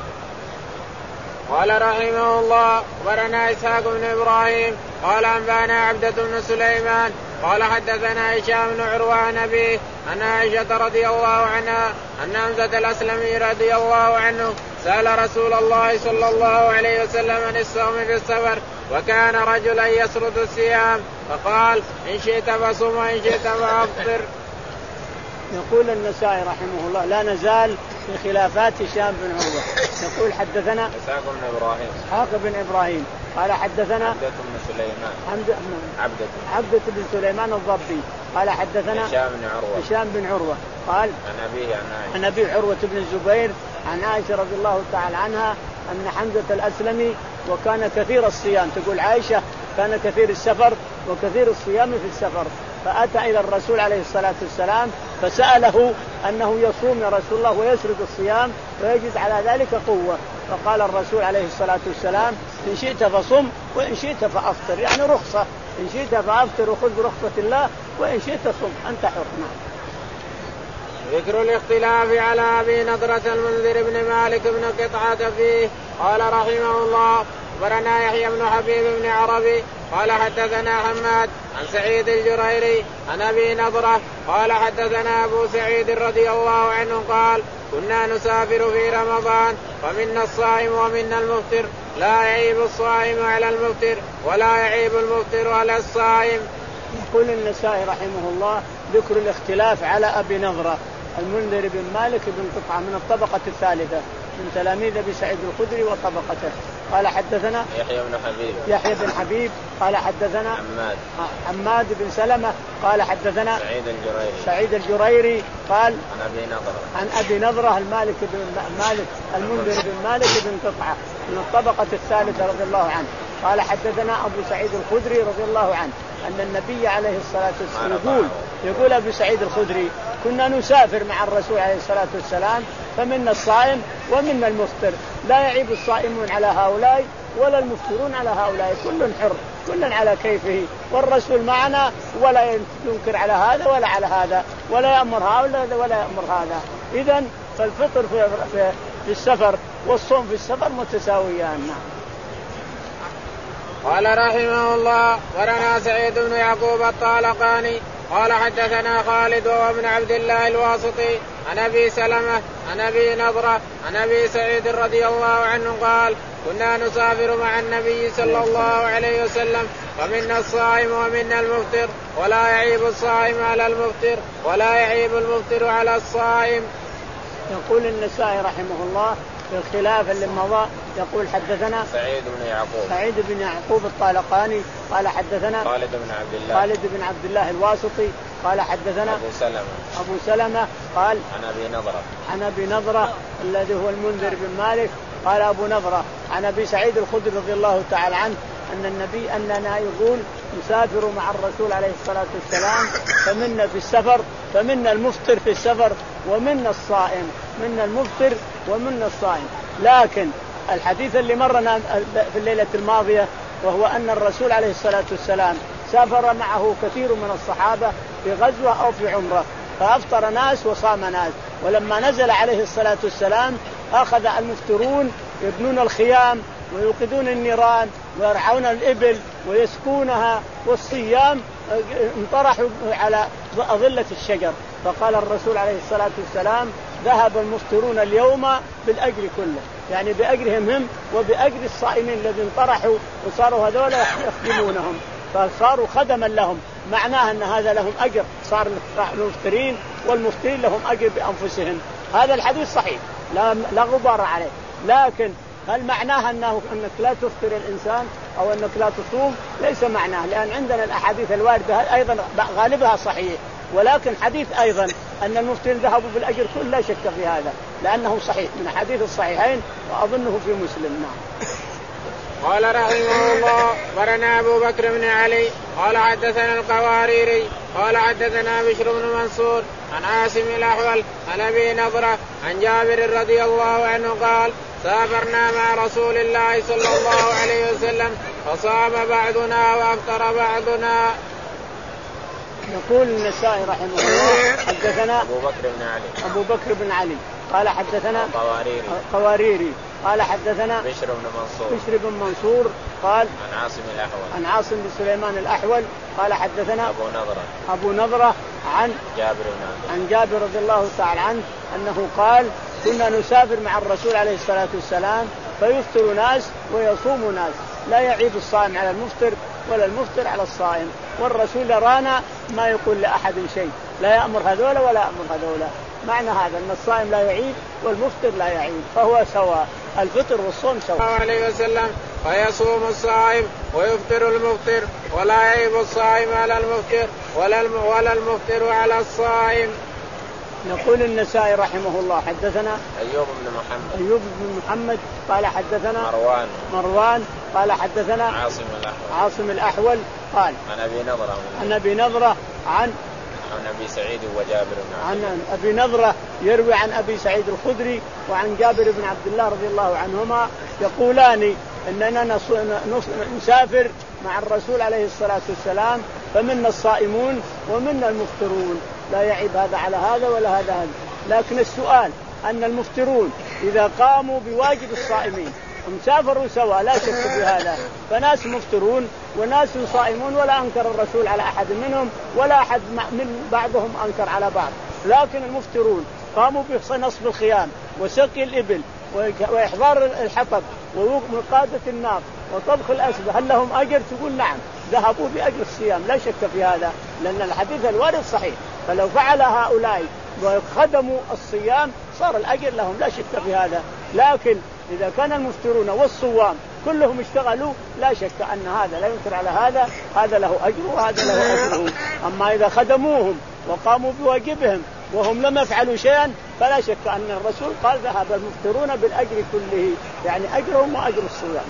قال رحمه الله ورنا إسحاق بن إبراهيم قال أنبانا عبدة بن سليمان قال حدثنا هشام بن عروة عن أبيه أن عائشة رضي الله عنها أن حمزة الأسلمي رضي الله عنه سأل رسول الله صلى الله عليه وسلم عن الصوم في السفر وكان رجلا يسرد الصيام فقال إن شئت فصم وإن شئت فأفطر. يقول النسائي رحمه الله لا نزال في خلافات هشام بن عروة. يقول حدثنا إسحاق بن إبراهيم إسحاق بن إبراهيم قال حدثنا عبدة بن سليمان عبدة عبدة عبدة بن سليمان الضبي قال حدثنا هشام بن عروة هشام بن عروة قال عن أبيه عن عائشة عن أبي عروة بن الزبير عن عائشة رضي الله تعالى عنها أن حمزة الأسلمي وكان كثير الصيام. تقول عائشة كان كثير السفر وكثير الصيام في السفر فأتى إلى الرسول عليه الصلاة والسلام فسأله أنه يصوم يا رسول الله ويسرد الصيام ويجد على ذلك قوة فقال الرسول عليه الصلاة والسلام إن شئت فصم وإن شئت فأفطر يعني رخصة إن شئت فأفطر وخذ برخصة الله وإن شئت صم أنت حر. ذكر الاختلاف على أبي نضرة المنذر بن مالك بن قطعة فيه. قال رحمه الله أخبرنا يحيى بن حبيب بن عربي قال حدثنا حماد عن سعيد الجريري عن أبي نضرة قال حدثنا أبو سعيد رضي الله عنه قال كنا نسافر في رمضان فمنا الصائم ومنا المفطر لا يعيب الصائم على المفطر ولا يعيب المفطر على الصائم. يقول النسائي رحمه الله ذكر الاختلاف على أبي نضرة المنذر بن مالك بن قطعة من الطبقة الثالثة من تلاميذ أبي سعيد الخدري وطبقته. قال حدثنا يحيى بن حبيب يحيى بن حبيب قال حدثنا حماد حماد بن سلمة قال حدثنا سعيد الجريري سعيد الجريري قال عن أبي نضرة عن أبي نضرة المالك بن مالك المنذر بن مالك بن قطعة من الطبقة الثالثة رضي الله عنه قال حدثنا أبو سعيد الخدري رضي الله عنه أن النبي عليه الصلاة والسلام يقول يقول أبو سعيد الخدري كنا نسافر مع الرسول عليه الصلاة والسلام فمنا الصائم ومنا المفطر لا يعيب الصائمون على هؤلاء ولا المفطرون على هؤلاء كل حر كل على كيفه والرسول معنا ولا ينكر على هذا ولا على هذا ولا يأمر هؤلاء ولا يأمر هذا. إذن فالفطر في, في, في السفر والصوم في السفر متساويان. قال رحمه الله ورنا سعيد بن يعقوب الطالقاني قال حدثنا خالد وابن عبد الله الواسطي عن أبي سلمة عن أبي نضرة عن أبي سعيد رضي الله عنه قال كنا نسافر مع النبي صلى الله عليه وسلم فمنا الصائم ومنا المفطر ولا يعيب الصائم على المفطر ولا يعيب المفطر على الصائم. يقول النسائي رحمه الله في الخلاف اللي مضى يقول حدثنا سعيد بن يعقوب سعيد بن يعقوب الطالقاني قال حدثنا خالد بن عبد الله خالد بن عبد الله الواسطي قال حدثنا أبو سلمة أبو سلمة قال عن أبي نضرة عن أبي نضرة الذي هو المنذر بن مالك قال أبو نضرة عن أبي سعيد الخدري رضي الله تعالى عنه أن النبي أننا يقول نسافر مع الرسول عليه الصلاة والسلام فمنا في السفر فمنا المفطر في السفر ومنا الصائم منا المفطر ومنا الصائم. لكن الحديث اللي مرنا في الليلة الماضية وهو أن الرسول عليه الصلاة والسلام سافر معه كثير من الصحابة في غزوة أو في عمرة فأفطر ناس وصام ناس ولما نزل عليه الصلاة والسلام أخذ المفطرون يبنون الخيام ويوقدون النيران ويرعون الإبل ويسكونها والصيام انطرحوا على ظلة الشجر. فقال الرسول عليه الصلاة والسلام ذهب المفطرون اليوم بالأجر كله يعني بأجرهم هم وبأجر الصائمين الذين طرحوا وصاروا هذول يخدمونهم فصاروا خدما لهم. معناه أن هذا لهم أجر، صار المفطرين والمفطرين لهم أجر بأنفسهم. هذا الحديث صحيح لا, لا غبار عليه. لكن هل معناه أنه أنك لا تفطر الإنسان أو أنك لا تصوم؟ ليس معناه، لأن عندنا الأحاديث الواردة أيضا غالبها صحيح، ولكن حديث أيضا أن المفطرين ذهبوا بالأجر كل لا شك في هذا لأنه صحيح من حديث الصحيحين وأظنه في مسلم. نعم. قال رحمه الله برنا أبو بكر بن علي قال حدثنا القواريري قال حدثنا بشر بن منصور عن عاصم الأحول عن أبي نضرة عن جابر رضي الله عنه قال سافرنا مع رسول الله صلى الله عليه وسلم فصام بعضنا وأفطر بعضنا. يقول النسائي رحمه الله حدثنا أبو بكر بن علي أبو بكر بن علي قال حدثنا قواريري قواريري قال حدثنا بشر بن منصور بشر بن منصور قال عن عاصم الأحول عن عاصم بن سليمان الأحول قال حدثنا أبو نضرة أبو نضرة عن جابر بن عبد عن جابر رضي الله تعالى عنه أنه قال كنا نسافر مع الرسول عليه الصلاة والسلام فيفطر ناس ويصوم ناس، لا يعيب الصائم على المفطر ولا المفطر على الصائم، والرسول رانا ما يقول لأحد شيء، لا يأمر هذولا ولا يأمر هذولا. معنى هذا أن الصائم لا يعيب والمفطر لا يعيب، فهو سواء، الفطر والصوم سواء. صلى الله عليه وسلم فيصوم الصائم ويفطر المفطر ولا يعيب الصائم على المفطر ولا المفطر على الصائم. يقول النسائي رحمه الله حدثنا أيوب بن محمد أيوب بن محمد قال حدثنا مروان مروان قال حدثنا عاصم الأحول عاصم الأحول قال عن أبي نضرة عن أبي نضرة عن عن أبي سعيد وجابر بن عبد الله عن أبي نضرة يروي عن أبي سعيد الخدري وعن جابر بن عبد الله رضي الله عنهما يقولان إننا نسافر مع الرسول عليه الصلاة والسلام فمنا الصائمون ومنا المفطرون، لا يعيب هذا على هذا ولا هذا هذا. لكن السؤال أن المفطرون إذا قاموا بواجب الصائمين هم سافروا سوا لا شك في هذا، فناس مفطرون وناس صائمون ولا أنكر الرسول على أحد منهم ولا أحد من بعضهم أنكر على بعض، لكن المفطرون قاموا بنصب الخيام وسقي الإبل وإحضار الحطب ومقادة النار وطبخ الأسبة، هل لهم أجر؟ تقول نعم، ذهبوا بأجر الصيام لا شك في هذا، لأن الحديث الوارد صحيح. فلو فعل هؤلاء وخدموا الصيام صار الأجر لهم لا شك في هذا. لكن إذا كان المفطرون والصوام كلهم اشتغلوا لا شك أن هذا لا ينكر على هذا، هذا له أجر وهذا له أجره. أما إذا خدموهم وقاموا بواجبهم وهم لم يفعلوا شيئا فلا شك أن الرسول قال ذهب المفطرون بالأجر كله، يعني أجرهم وأجر الصيام.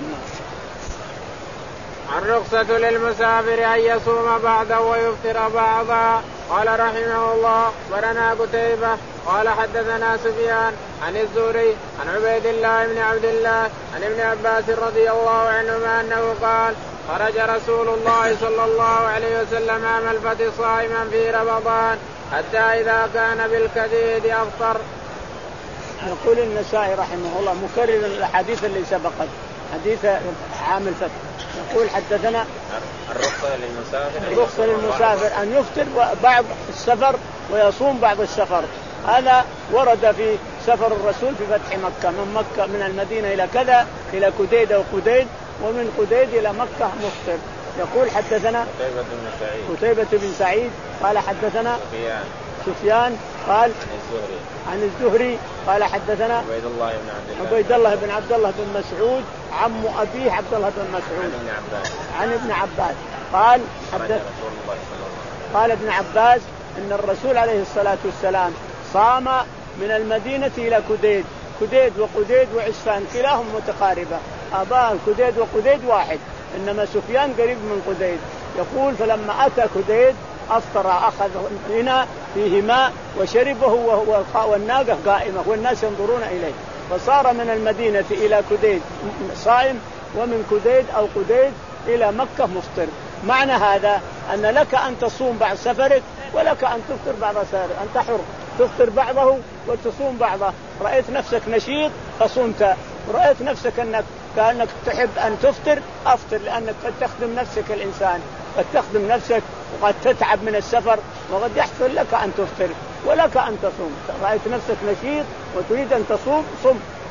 الرخصة للمسافر أن يصوم بعضا ويفطر بعضا. قال رحمه الله برنا قتيبة قال حدثنا سفيان عن الزهري عن عبيد الله بن عبد الله عن ابن عباس رضي الله عنهما أنه قال خرج رسول الله صلى الله عليه وسلم عام الفتح صائما في رمضان حتى إذا كان بالكديد أفطر. يقول النسائي رحمه الله مكرر الحديث اللي سبقت حديث عام الفتح، يقول حدثنا الرخصة للمسافر الرخصة للمسافر أن يفطر بعض السفر ويصوم بعض السفر. هذا ورد في سفر الرسول في فتح مكة، من مكة من المدينة إلى كذا إلى كديد وقديد، ومن قديد إلى مكة مفطر. يقول حدثنا قتيبة بن سعيد قتيبة بن سعيد قال حدثنا سفيان سفيان قال عن الزهري عن الزهري قال حدثنا عبيد الله بن عبد الله عبيد الله بن عبد الله بن مسعود عم أبيه عبد الله بن مسعود عن ابن عباس عن ابن عباس قال حدث رسول الله صلى الله عليه وسلم قال ابن عباس إن الرسول عليه الصلاة والسلام صام من المدينة إلى كديد، كديد وقديد وعسفان كلاهم متقاربة، آباء كديد وقديد واحد، إنما سفيان قريب من قديد. يقول فلما أتى كديد أفطر، أخذ هنا فيه ماء وشربه وهو والناقة قائمة والناس ينظرون إليه، فصار من المدينة إلى كديد صائم ومن كديد أو قديد إلى مكة مفطر. معنى هذا أن لك أن تصوم بعد سفرك ولك أن تفطر بعد سفرك، أنت حر تفطر بعضه وتصوم بعضه. رأيت نفسك نشيط فصمت، رأيت نفسك أنك كأنك تحب أن تفطر أفطر، لأنك قد تخدم نفسك الإنسان، قد تخدم نفسك وقد تتعب من السفر وقد يحصل لك أن تفطر ولك أن تصوم. رأيت نفسك نشيط وتريد أن تصوم صم،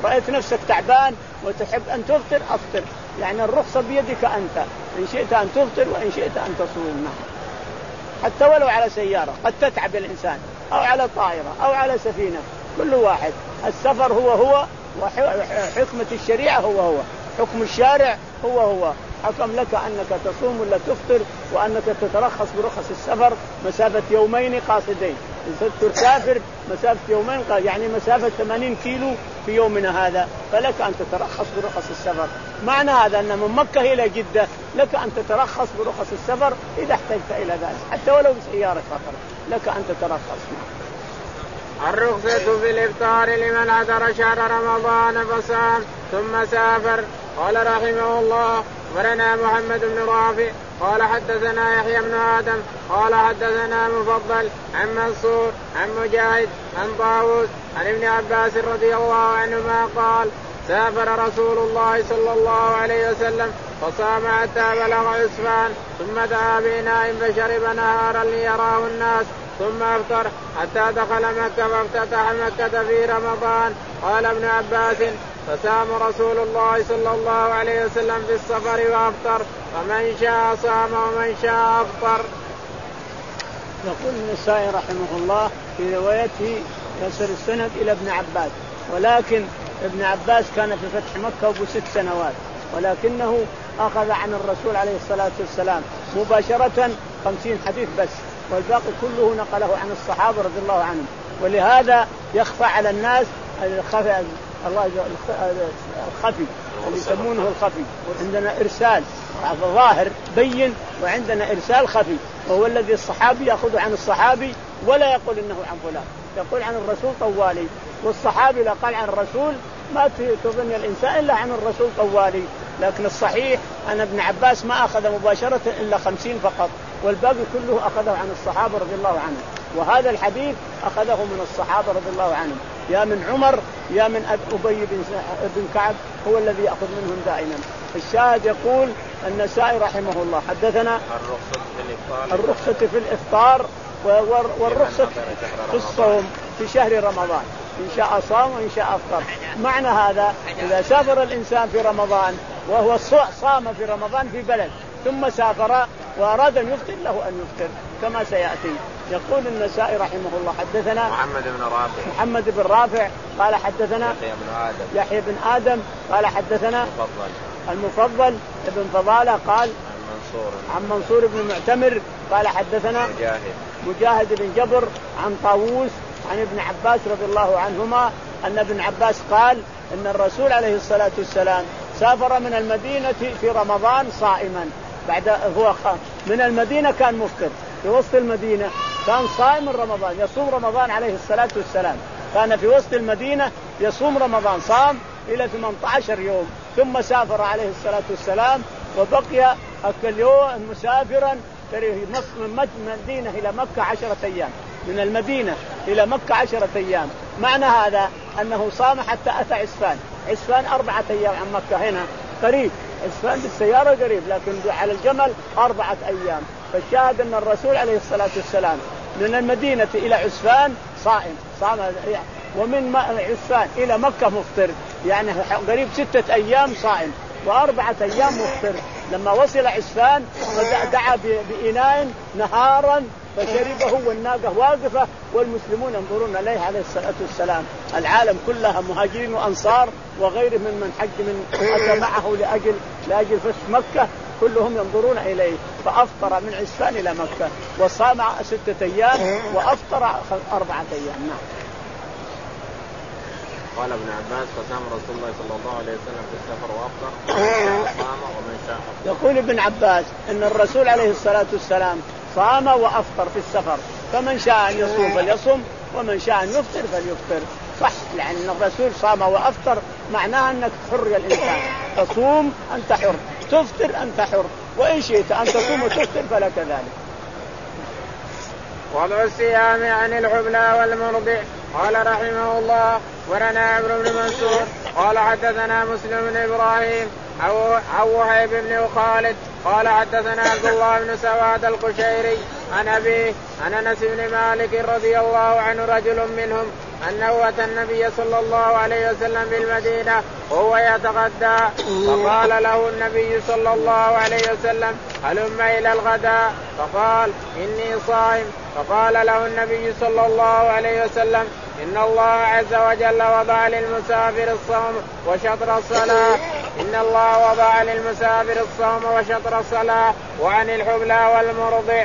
رأيت نفسك تعبان وتحب أن تفطر أفطر، يعني الرخصة بيدك أنت، إن شئت أن تفطر وإن شئت أن تصوم. حتى ولو على سيارة قد تتعب الإنسان، أو على طائرة أو على سفينة، كل واحد السفر هو هو، وحكمة الشريعة هو هو، حكم الشارع هو هو. حكم لك أنك تصوم ولا تفطر، وأنك تترخص برخص السفر مسافة يومين قاصدين. إن تسافر مسافة يومين يعني مسافة ثمانين كيلو في يومنا هذا، فلك أن تترخص برخص السفر. معنى هذا أن من مكة إلى جدة لك أن تترخص برخص السفر إذا احتجت إلى ذلك، حتى ولو بسيارة فقط لك أن تترخص. الرخصة في الإفطار لمن حضر شهر رمضان فصام ثم سافر. قال رحمه الله: ورنا محمد بن رافع قال حدثنا يحيى بن آدم قال حدثنا مفضل عن منصور عن مجاهد عن طاووس عن ابن عباس رضي الله عنهما قال: سافر رسول الله صلى الله عليه وسلم فصام حتى بلغ عسفان ثم دعا بإناء فشرب نهارا ليراه الناس ثم أفطر حتى دخل مكة فافتتح مكة في رمضان. قال ابن عباس: فصام رسول الله صلى الله عليه وسلم في السفر وأفطر، فمن شاء صام ومن شاء أفطر. يقول النسائي رحمه الله في روايته يصل السند إلى ابن عباس، ولكن ابن عباس كان في فتح مكة أبو ست سنوات، ولكنه أخذ عن الرسول عليه الصلاة والسلام مباشرة خمسين حديث بس، والباقي كله نقله عن الصحابة رضي الله عنهم. ولهذا يخفى على الناس الخفي الله الخفي اللي يسمونه الخفي. عندنا إرسال ظاهر بين، وعندنا إرسال خفي، وهو الذي الصحابي يأخذ عن الصحابي ولا يقول إنه عن فلان، يقول عن الرسول طوالي، والصحابي لا قال عن الرسول ما تظن الإنسان إلا عن الرسول طوالي. لكن الصحيح أن ابن عباس ما أخذ مباشرة إلا خمسين فقط، والباقي كله أخذه عن الصحابة رضي الله عنهم. وهذا الحديث أخذه من الصحابة رضي الله عنهم، يا من عمر يا من أبي بن كعب، هو الذي يأخذ منهم دائما. الشاهد يقول النسائي رحمه الله حدثنا الرخصة في الإفطار والرخصة في الصوم في شهر رمضان، إن شاء صام وإن شاء أفطر. معنى هذا إذا سافر الإنسان في رمضان وهو صام في رمضان في بلد ثم سافر وأراد أن يفطر له أن يفطر كما سيأتي. يقول النسائي رحمه الله حدثنا محمد بن رافع محمد بن رافع قال حدثنا يحيى بن آدم يحيى بن آدم قال حدثنا المفضل المفضل ابن فضالة قال عن منصور عن منصور بن معتمر قال حدثنا مجاهد مجاهد بن جبر عن طاووس عن ابن عباس رضي الله عنهما أن ابن عباس قال إن الرسول عليه الصلاة والسلام سافر من المدينة في رمضان صائما، بعد هو من المدينة كان مفطر في وسط المدينة، كان صائم رمضان يصوم رمضان عليه الصلاة والسلام، كان في وسط المدينة يصوم رمضان، صام إلى ثمانية عشر يوم ثم سافر عليه الصلاة والسلام وبقي أكل يوم مسافرا من المدينة إلى مكة عشرة أيام، من المدينة إلى مكة عشرة أيام. معنى هذا أنه صام حتى أتى عسفان. عسفان أربعة أيام عن مكة، هنا قريب، عسفان بالسيارة قريب، لكن على الجمل أربعة أيام. فالشاهد أن الرسول عليه الصلاة والسلام من المدينة إلى عسفان صائم، صام، ومن عسفان إلى مكة مفطر، يعني قريب ستة أيام صائم وأربعة أيام مفطر. لما وصل عسفان دعا بإناء نهارا فشربه والناقة واقفة والمسلمون ينظرون إليه عليه الصلاة والسلام، العالم كلها مهاجرين وأنصار وغيرهم من من حج من أتى معه لأجل لأجل فتح مكة، كلهم ينظرون إليه. فأفطر من عسفان إلى مكة وصام ستة أيام وأفطر أربعة أيام. نعم. قال ابن عباس: فصام رسول الله صلى الله عليه وسلم في السفر وأفطر صام ومن شاء أفطر. يقول ابن عباس إن الرسول عليه الصلاة والسلام صام وأفطر في السفر، فمن شاء أن يصوم فليصوم ومن شاء أن يفطر فليفطر. صح، يعني أن الرسول صام وأفطر معناها أنك حر يا الإنسان، تصوم أنت حر، تفطر أنت حر، وإن شئت أن تصوم وتفطر فلك ذلك. وضع الصيام عن الحبلى والمرضع. قال رحمه الله: ورنا عمرو بن منصور قال حدثنا مسلم بن إبراهيم عن وهيب بن خالد قال حدثنا عبد الله بن سواد القشيري عن أبيه عن أنس بن مالك رضي الله عنه رجل منهم أنه أتى النبي صلى الله عليه وسلم بالمدينة وهو يتغدى فقال له النبي صلى الله عليه وسلم هلم إلى الغداء فقال إني صائم فقال له النبي صلى الله عليه وسلم إن الله عز وجل وضع للمسافر الصوم وشطر الصلاة إن الله وضع للمسافر الصوم وشطر الصلاة وعن الحبلى والمرضع.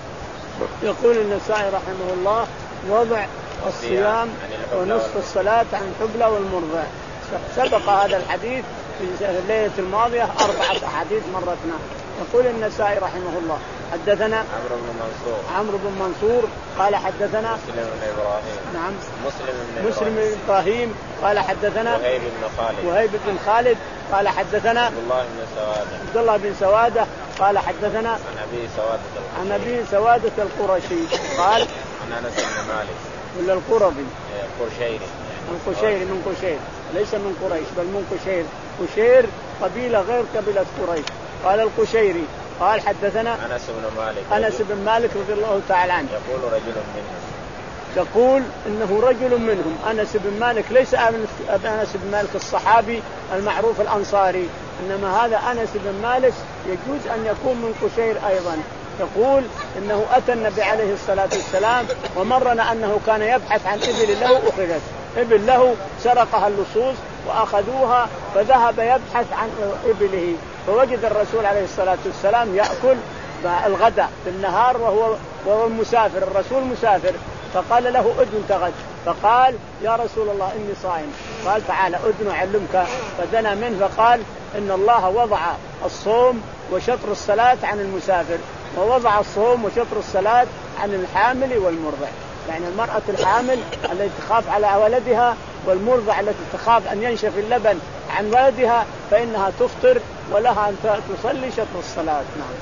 يقول النسائي رحمه الله وضع الصيام ونصف الصلاة عن الحبلى والمرضع. سبق هذا الحديث في الليلة الماضية أربعة أحاديث مرتنا. يقول النسائي رحمه الله حدثنا عمرو بن منصور عمرو بن منصور قال حدثنا مسلم بن إبراهيم نعم مسلم بن مسلم بن إبراهيم قال حدثنا وهيب بن خالد وهيب بن خالد قال حدثنا عبد الله بن سوادة عبد الله بن سوادة قال حدثنا عن أبي سوادة عن أبي سوادة القرشي قال عن أنس بن مالك ولا القرظي قرشيري من قشير من قشير ليس من قريش بل من قشير. قشير قبيلة غير قبيلة قريش. قال القشيري قال حدثنا أنس بن مالك أنس بن مالك رضي الله تعالى عنه يقول رجل منهم يقول إنه رجل منهم. أنس بن مالك ليس أنس بن مالك الصحابي المعروف الأنصاري إنما هذا أنس بن مالك يجوز أن يكون من قشير أيضا. يقول إنه أتى النبي عليه الصلاة والسلام ومرنا أنه كان يبحث عن إبل له أخذت إبل له سرقها اللصوص وأخذوها فذهب يبحث عن إبله فوجد الرسول عليه الصلاة والسلام يأكل الغداء في النهار وهو وهو مسافر. الرسول مسافر فقال له أدن تغد فقال يا رسول الله إني صائم. قال تعالى أدن أعلمك فدنا منه فقال إن الله وضع الصوم وشطر الصلاة عن المسافر ووضع الصوم وشطر الصلاة عن الحامل والمرضع. يعني المرأة الحامل التي تخاف على ولدها والمرضع التي تخاف أن ينشف اللبن عن ولدها فإنها تفطر ولها أن تصلي شطر الصلاة. نعم.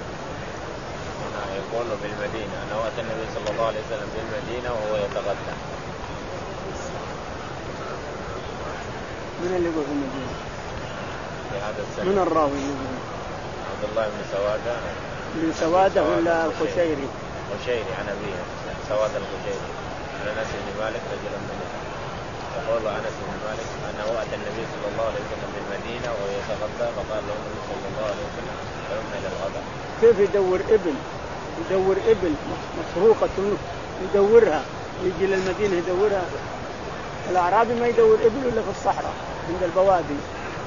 يقول بالمدينة أنه أتى النبي صلى الله عليه وسلم بالمدينة وهو يتغدى. من اللي يقول في المدينة؟ في هذا السنة. من الراوي؟ عبد الله بن سوادة. بن سوادة ولا القشيري؟ قشيري عن أبيه سوادة القشيري عن أنس بن مالك رجل منه. يقول أنس بن مالك أنه أتى النبي صلى الله عليه وسلم بالمدينة وهو يتغدى فقال له النبي صلى الله عليه وسلم قم إلى الغداء. كيف يدور إبل؟ يدور إبل مسروقة يدورها يجي للمدينة يدورها. الأعرابي ما يدور إبل إلا في الصحراء عند البوادي.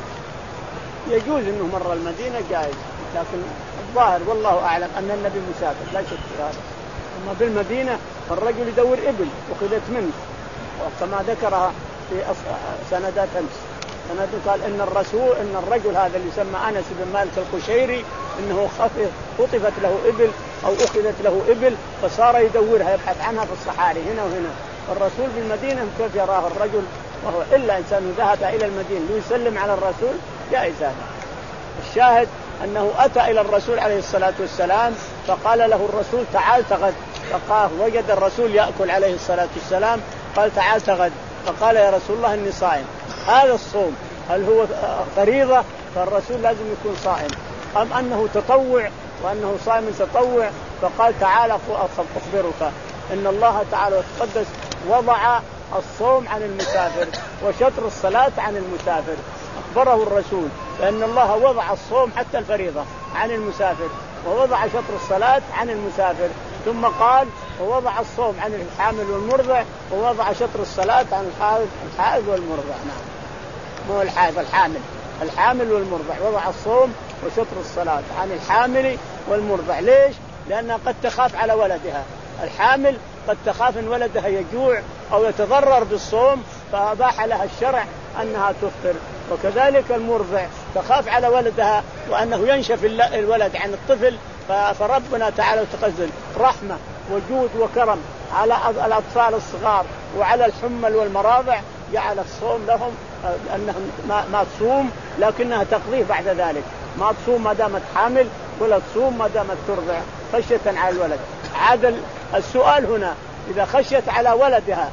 يجوز إنه مرة المدينة جائز لكن الظاهر والله أعلم أن النبي مسافر لا شك في هذا. أما بالمدينة الرجل يدور إبل أخذت منه وكما ذكرها في سندات أمس سند قال إن الرسول إن الرجل هذا اللي يسمى أنس بن مالك القشيري إنه خطفت له إبل أو أخذت له إبل فصار يدورها يبحث عنها في الصحاري هنا وهنا. الرسول بالمدينة كيف يراه الرجل وهو إلا إنسان ذهب إلى المدينة ليسلم على الرسول جائز هذا. الشاهد أنه أتى إلى الرسول عليه الصلاة والسلام فقال له الرسول تعال تغد. فقال وجد الرسول يأكل عليه الصلاة والسلام قال تعال تغد. فقال يا رسول الله إني صائم. هذا الصوم هل هو فريضة؟ فالرسول لازم يكون صائم أم أنه تطوع وأنه صائم تطوع؟ فقال تعال أخبرك إن الله تعالى وتقدس وضع الصوم عن المسافر وشطر الصلاة عن المسافر. أخبره الرسول فإن الله وضع الصوم حتى الفريضة عن المسافر ووضع شطر الصلاة عن المسافر ثم قال ووضع الصوم عن الحامل والمرضع ووضع شطر الصلاة عن الحائض والمرضع. نعم مو الحائض الحامل الحامل والمرضع وضع الصوم وشطر الصلاة عن الحامل والمرضع. ليش؟ لأنها قد تخاف على ولدها. الحامل قد تخاف أن ولدها يجوع أو يتضرر بالصوم فأباح لها الشرع أنها تفطر. وكذلك المرضع تخاف على ولدها وأنه ينشف الولد عن الطفل فربنا تعالى وتقدس رحمة وجود وكرم على الأطفال الصغار وعلى الحمل والمراضع جعل الصوم لهم أنهم ما تصوم لكنها تقضيه بعد ذلك. ما تصوم ما دامت حامل ولا تصوم ما دامت ترضع خشية على الولد. عاد السؤال هنا إذا خشيت على ولدها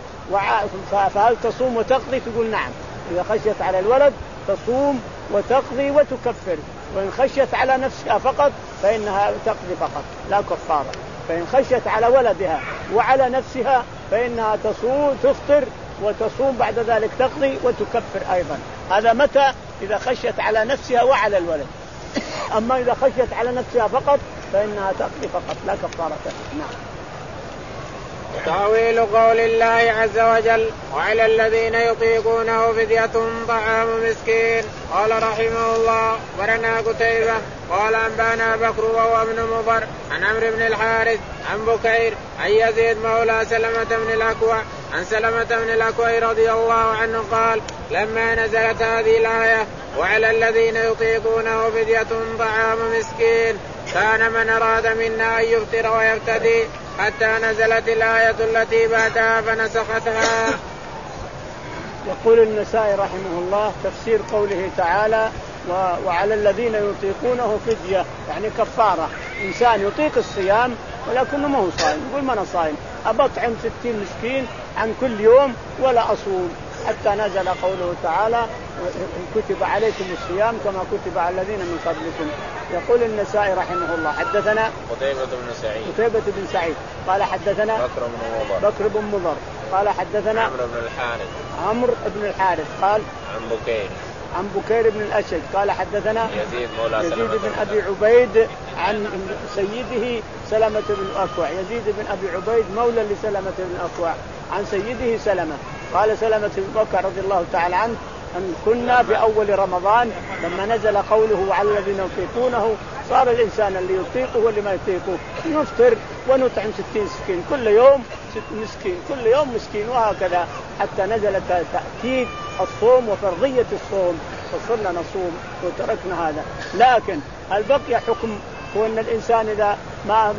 فهل تصوم وتقضي؟ تقول نعم. إذا خشيت على الولد تصوم وتقضي وتكفر. وإن خشيت على نفسها فقط فإنها تقضي فقط لا كفارة. فإن خشيت على ولدها وعلى نفسها فإنها تصوم تفطر وتصوم بعد ذلك تقضي وتكفر أيضا. هذا متى؟ إذا خشيت على نفسها وعلى الولد. أما إذا خشيت على نفسها فقط فإنها تقضي فقط لا كفارة. نعم. تأويل قول الله عز وجل وعلى الذين يطيقونه فدية طعام مسكين. قال رحمه الله ورنا قتيبة قال أنبانا بكر وهو ابن مضر عن عمرو بن الحارث عن بكير عن يزيد مولى سلمة بن الأكوع عن سلمة بن الأكوع رضي الله عنه قال لما نزلت هذه الآية وعلى الذين يطيقونه فدية طعام مسكين كان من أراد منا أن يفطر ويفتدي حتى نزلت الآية التي بعدها فنسختها. يقول النسائي رحمه الله تفسير قوله تعالى وعلى الذين يطيقونه فدية يعني كفارة. إنسان يطيق الصيام ولكنه ما هو صائم يقول ما أنا صائم أبطعم ستين مسكين عن كل يوم ولا أصوم حتى نزل قوله تعالى كتب عليكم الصيام كما كتب على الذين من قبلكم. يقول النسائي رحمه الله حدثنا قتيبة بن سعيد قتيبة بن سعيد قال حدثنا بكر بن مضر بكر بن مضر قال حدثنا عمرو بن الحارث عمرو بن الحارث قال عن بكير عن بكير بن الأشج قال حدثنا يزيد مولى يزيد سلمة بن أبي عبيد عن سيده سلمة بن الأكوع. يزيد بن أبي عبيد مولى لسلمة بن الأكوع عن سيده سلمة قال سلمة بن الأكوع رضي الله تعالى عنه أن كنا في أول رمضان لما نزل قوله على الذين يطيقونه صار الإنسان اللي يطيقه واللي ما يطيقه نفطر ونطعم ستين مسكين كل يوم ست مسكين كل يوم مسكين وهكذا حتى نزل تأكيد الصوم وفرضية الصوم فصرنا نصوم وتركنا هذا. لكن هل بقي حكم هو أن الإنسان إذا ما,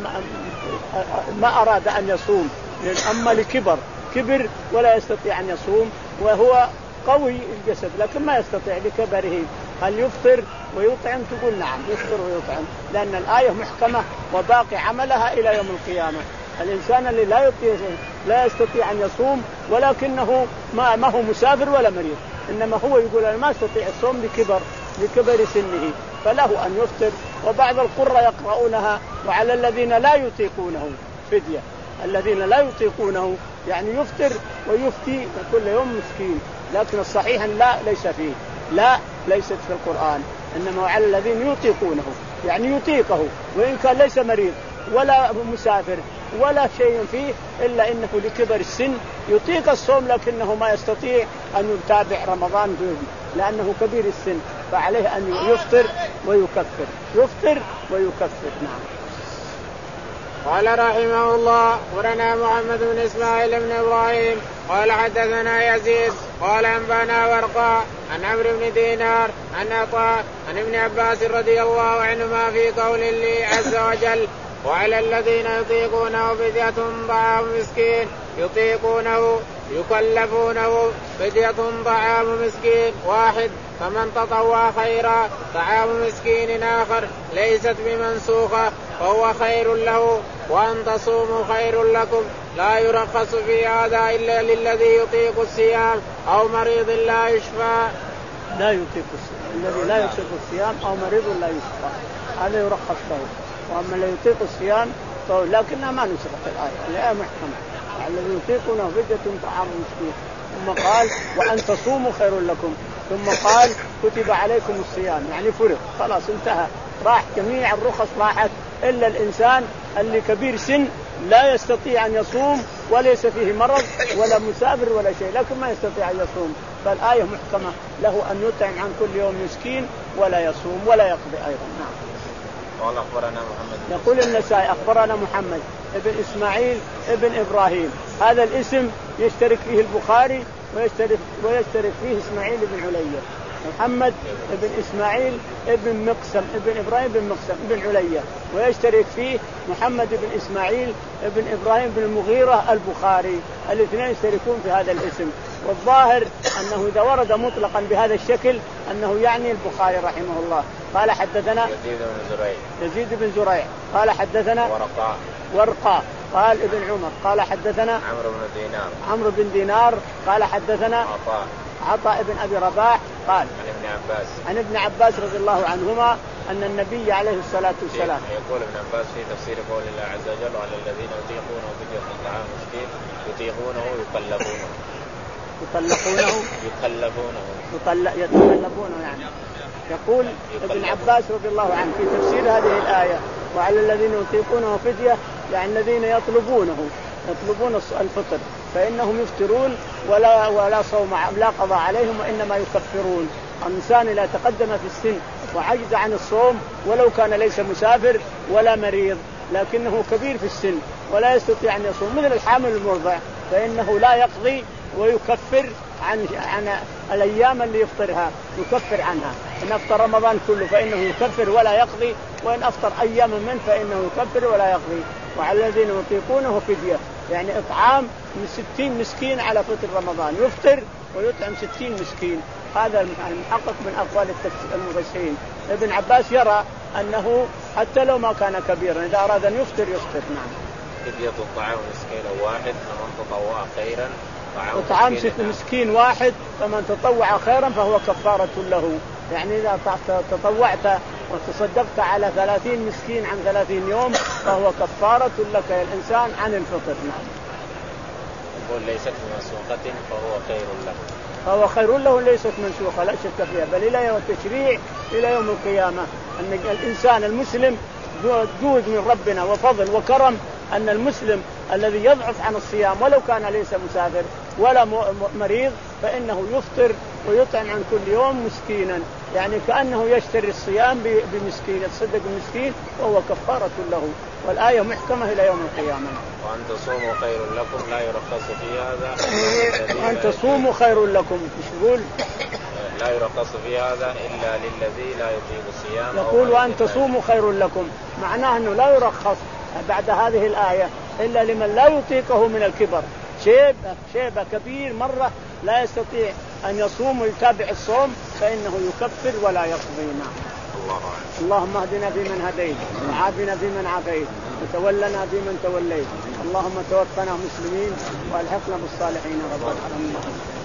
ما أراد أن يصوم أما لكبر كبر ولا يستطيع أن يصوم وهو قوي الجسد لكن ما يستطيع لكبره هل يفطر ويطعم؟ تقول نعم يفطر ويطعم لأن الآية محكمة وباقي عملها إلى يوم القيامة. الإنسان اللي لا يطيق لا يستطيع أن يصوم ولكنه ما, ما هو مسافر ولا مريض إنما هو يقول أنا ما استطيع الصوم لكبر لكبر سنه فله أن يفطر. وبعض القرى يقرؤونها وعلى الذين لا يطيقونه فدية. الذين لا يطيقونه يعني يفطر ويفتي كل يوم مسكين لكن الصحيح لا ليس فيه لا ليست في القرآن إنما على الذين يطيقونه يعني يطيقه وإن كان ليس مريض ولا مسافر ولا شيء فيه إلا إنه لكبر السن يطيق الصوم لكنه ما يستطيع أن يتابع رمضان دون لأنه كبير السن فعليه أن يفطر ويكفر يفطر ويكفر. نعم. قال رحمه الله ورنا محمد بن إسماعيل بن إبراهيم قال حدثنا يزيد قال أنبانا ورقاء عن عمرو بن دينار عن عطاء عن ابن عباس رضي الله عنهما في قول الله عز وجل وعلى الذين يطيقونه فدية طعام مسكين يطيقونه يكلفونه فدية طعام مسكين واحد فمن تطوع خيرا طعام مسكين آخر ليست بمنسوخة فهو خير له وأن تصوموا خير لكم لا يرخص في هذا إلا للذي يطيق الصيام أو مريض لا يشفى. لا يطيق الصيام الذي لا يطيق الصيام أو مريض لا يشفى هذا يرخص له. وأما الذي يطيق الصيام لكنها ما نسخت الآية الآية محكمة الذي يطيقونه فدية طعام مسكين ثم قال وأن تصوموا خير لكم ثم قال كتب عليكم الصيام يعني فرض خلاص انتهى راح جميع الرخص راحت إلا الإنسان اللي كبير سن لا يستطيع أن يصوم وليس فيه مرض ولا مسافر ولا شيء لكن ما يستطيع أن يصوم فالآية محكمة له أن يطعم عن كل يوم مسكين ولا يصوم ولا يقضي أيضا. نعم. قال أخبرنا محمد يقول النسائي أخبرنا محمد ابن إسماعيل ابن إبراهيم هذا الاسم يشترك فيه البخاري ويشترك, ويشترك فيه إسماعيل بن علية. محمد ابن إسماعيل ابن مقسم ابن إبراهيم بن مقسم ابن علية ويشترك فيه محمد بن إسماعيل ابن إبراهيم بن المغيرة البخاري الاثنين يشتركون في هذا الاسم. والظاهر أنه إذا ورد مطلقا بهذا الشكل أنه يعني البخاري رحمه الله. قال حدثنا يزيد بن زريع يزيد بن زريع قال حدثنا ورقاء ورقاء قال ابن عمر قال حدثنا عمرو بن دينار عمرو بن دينار قال حدثنا عطاء عطاء بن أبي رباح قال عن ابن عباس عن ابن عباس رضي الله عنهما أن النبي عليه الصلاة والسلام يقول ابن عباس في تفسير قول الله عز وجل وعلى الذين يطيقونه فدية طعام مسكين يطيقونه يكلفونه يطلقونه يكلفونه يطلق يتكلفونه يعني. يقول ابن عباس رضي الله عنه في تفسير هذه الآية وعلى الذين يطيقونه فدية يعني الذين يطلبونه يطلبون الفطر فإنهم يفطرون ولا ولا صوم لا قضاء عليهم وإنما يكفرون. الإنسان إذا تقدم في السن وعجز عن الصوم ولو كان ليس مسافر ولا مريض لكنه كبير في السن ولا يستطيع أن يصوم مثل الحامل المرضع فإنه لا يقضي ويكفر عن عن الأيام اللي يفطرها يكفر عنها. إن أفطر رمضان كله فإنه يكفر ولا يقضي وإن أفطر أيام منه فإنه يكفر ولا يقضي. وعلى الذين يطيقونه فدية يعني إطعام من ستين مسكين على فطر رمضان يفطر ويطعم ستين مسكين. هذا المحقق من أقوال المفسرين. ابن عباس يرى أنه حتى لو ما كان كبيرا إذا أراد أن يفطر يفطر. نعم. فدية الطعام مسكين واحد فمن تطوع خيرا طعام مسكين واحد فمن تطوع خيرا فهو كفارة له. يعني إذا تطوعت وتصدقت على ثلاثين مسكين عن ثلاثين يوم فهو كفارة لك يا الإنسان عن الفطر. نعم. يقول ليست منسوخة فهو خير له فهو خير له ليست منسوخة لا شك فيها بل إلى يوم التشريع إلى يوم القيامة أن الإنسان المسلم جود من ربنا وفضل وكرم أن المسلم الذي يضعف عن الصيام ولو كان ليس مسافر ولا مريض فإنه يفطر ويطعم عن كل يوم مسكينا يعني كأنه يشتري الصيام بمسكين يتصدق بمسكين وهو كفارة له. والآية محكمة إلى يوم القيامة. وأن تصوموا خير لكم لا يرخص في هذا وأن تصوموا خير لكم يقول لا يرخص في هذا إلا للذي لا يطيق الصيام. يقول وأن تصوموا خير لكم معناه أنه لا يرخص بعد هذه الآية إلا لمن لا يطيقه من الكبر شيب شيبة كبير مرة لا يستطيع أن يصوم ويتابع الصوم فإنه يكفر ولا يقضي. نعم. الله اللهم اهدنا فيمن هديت وعافنا فيمن عافيت وتولنا فيمن توليت اللهم توفنا مسلمين والحقنا بالصالحين رب العالمين.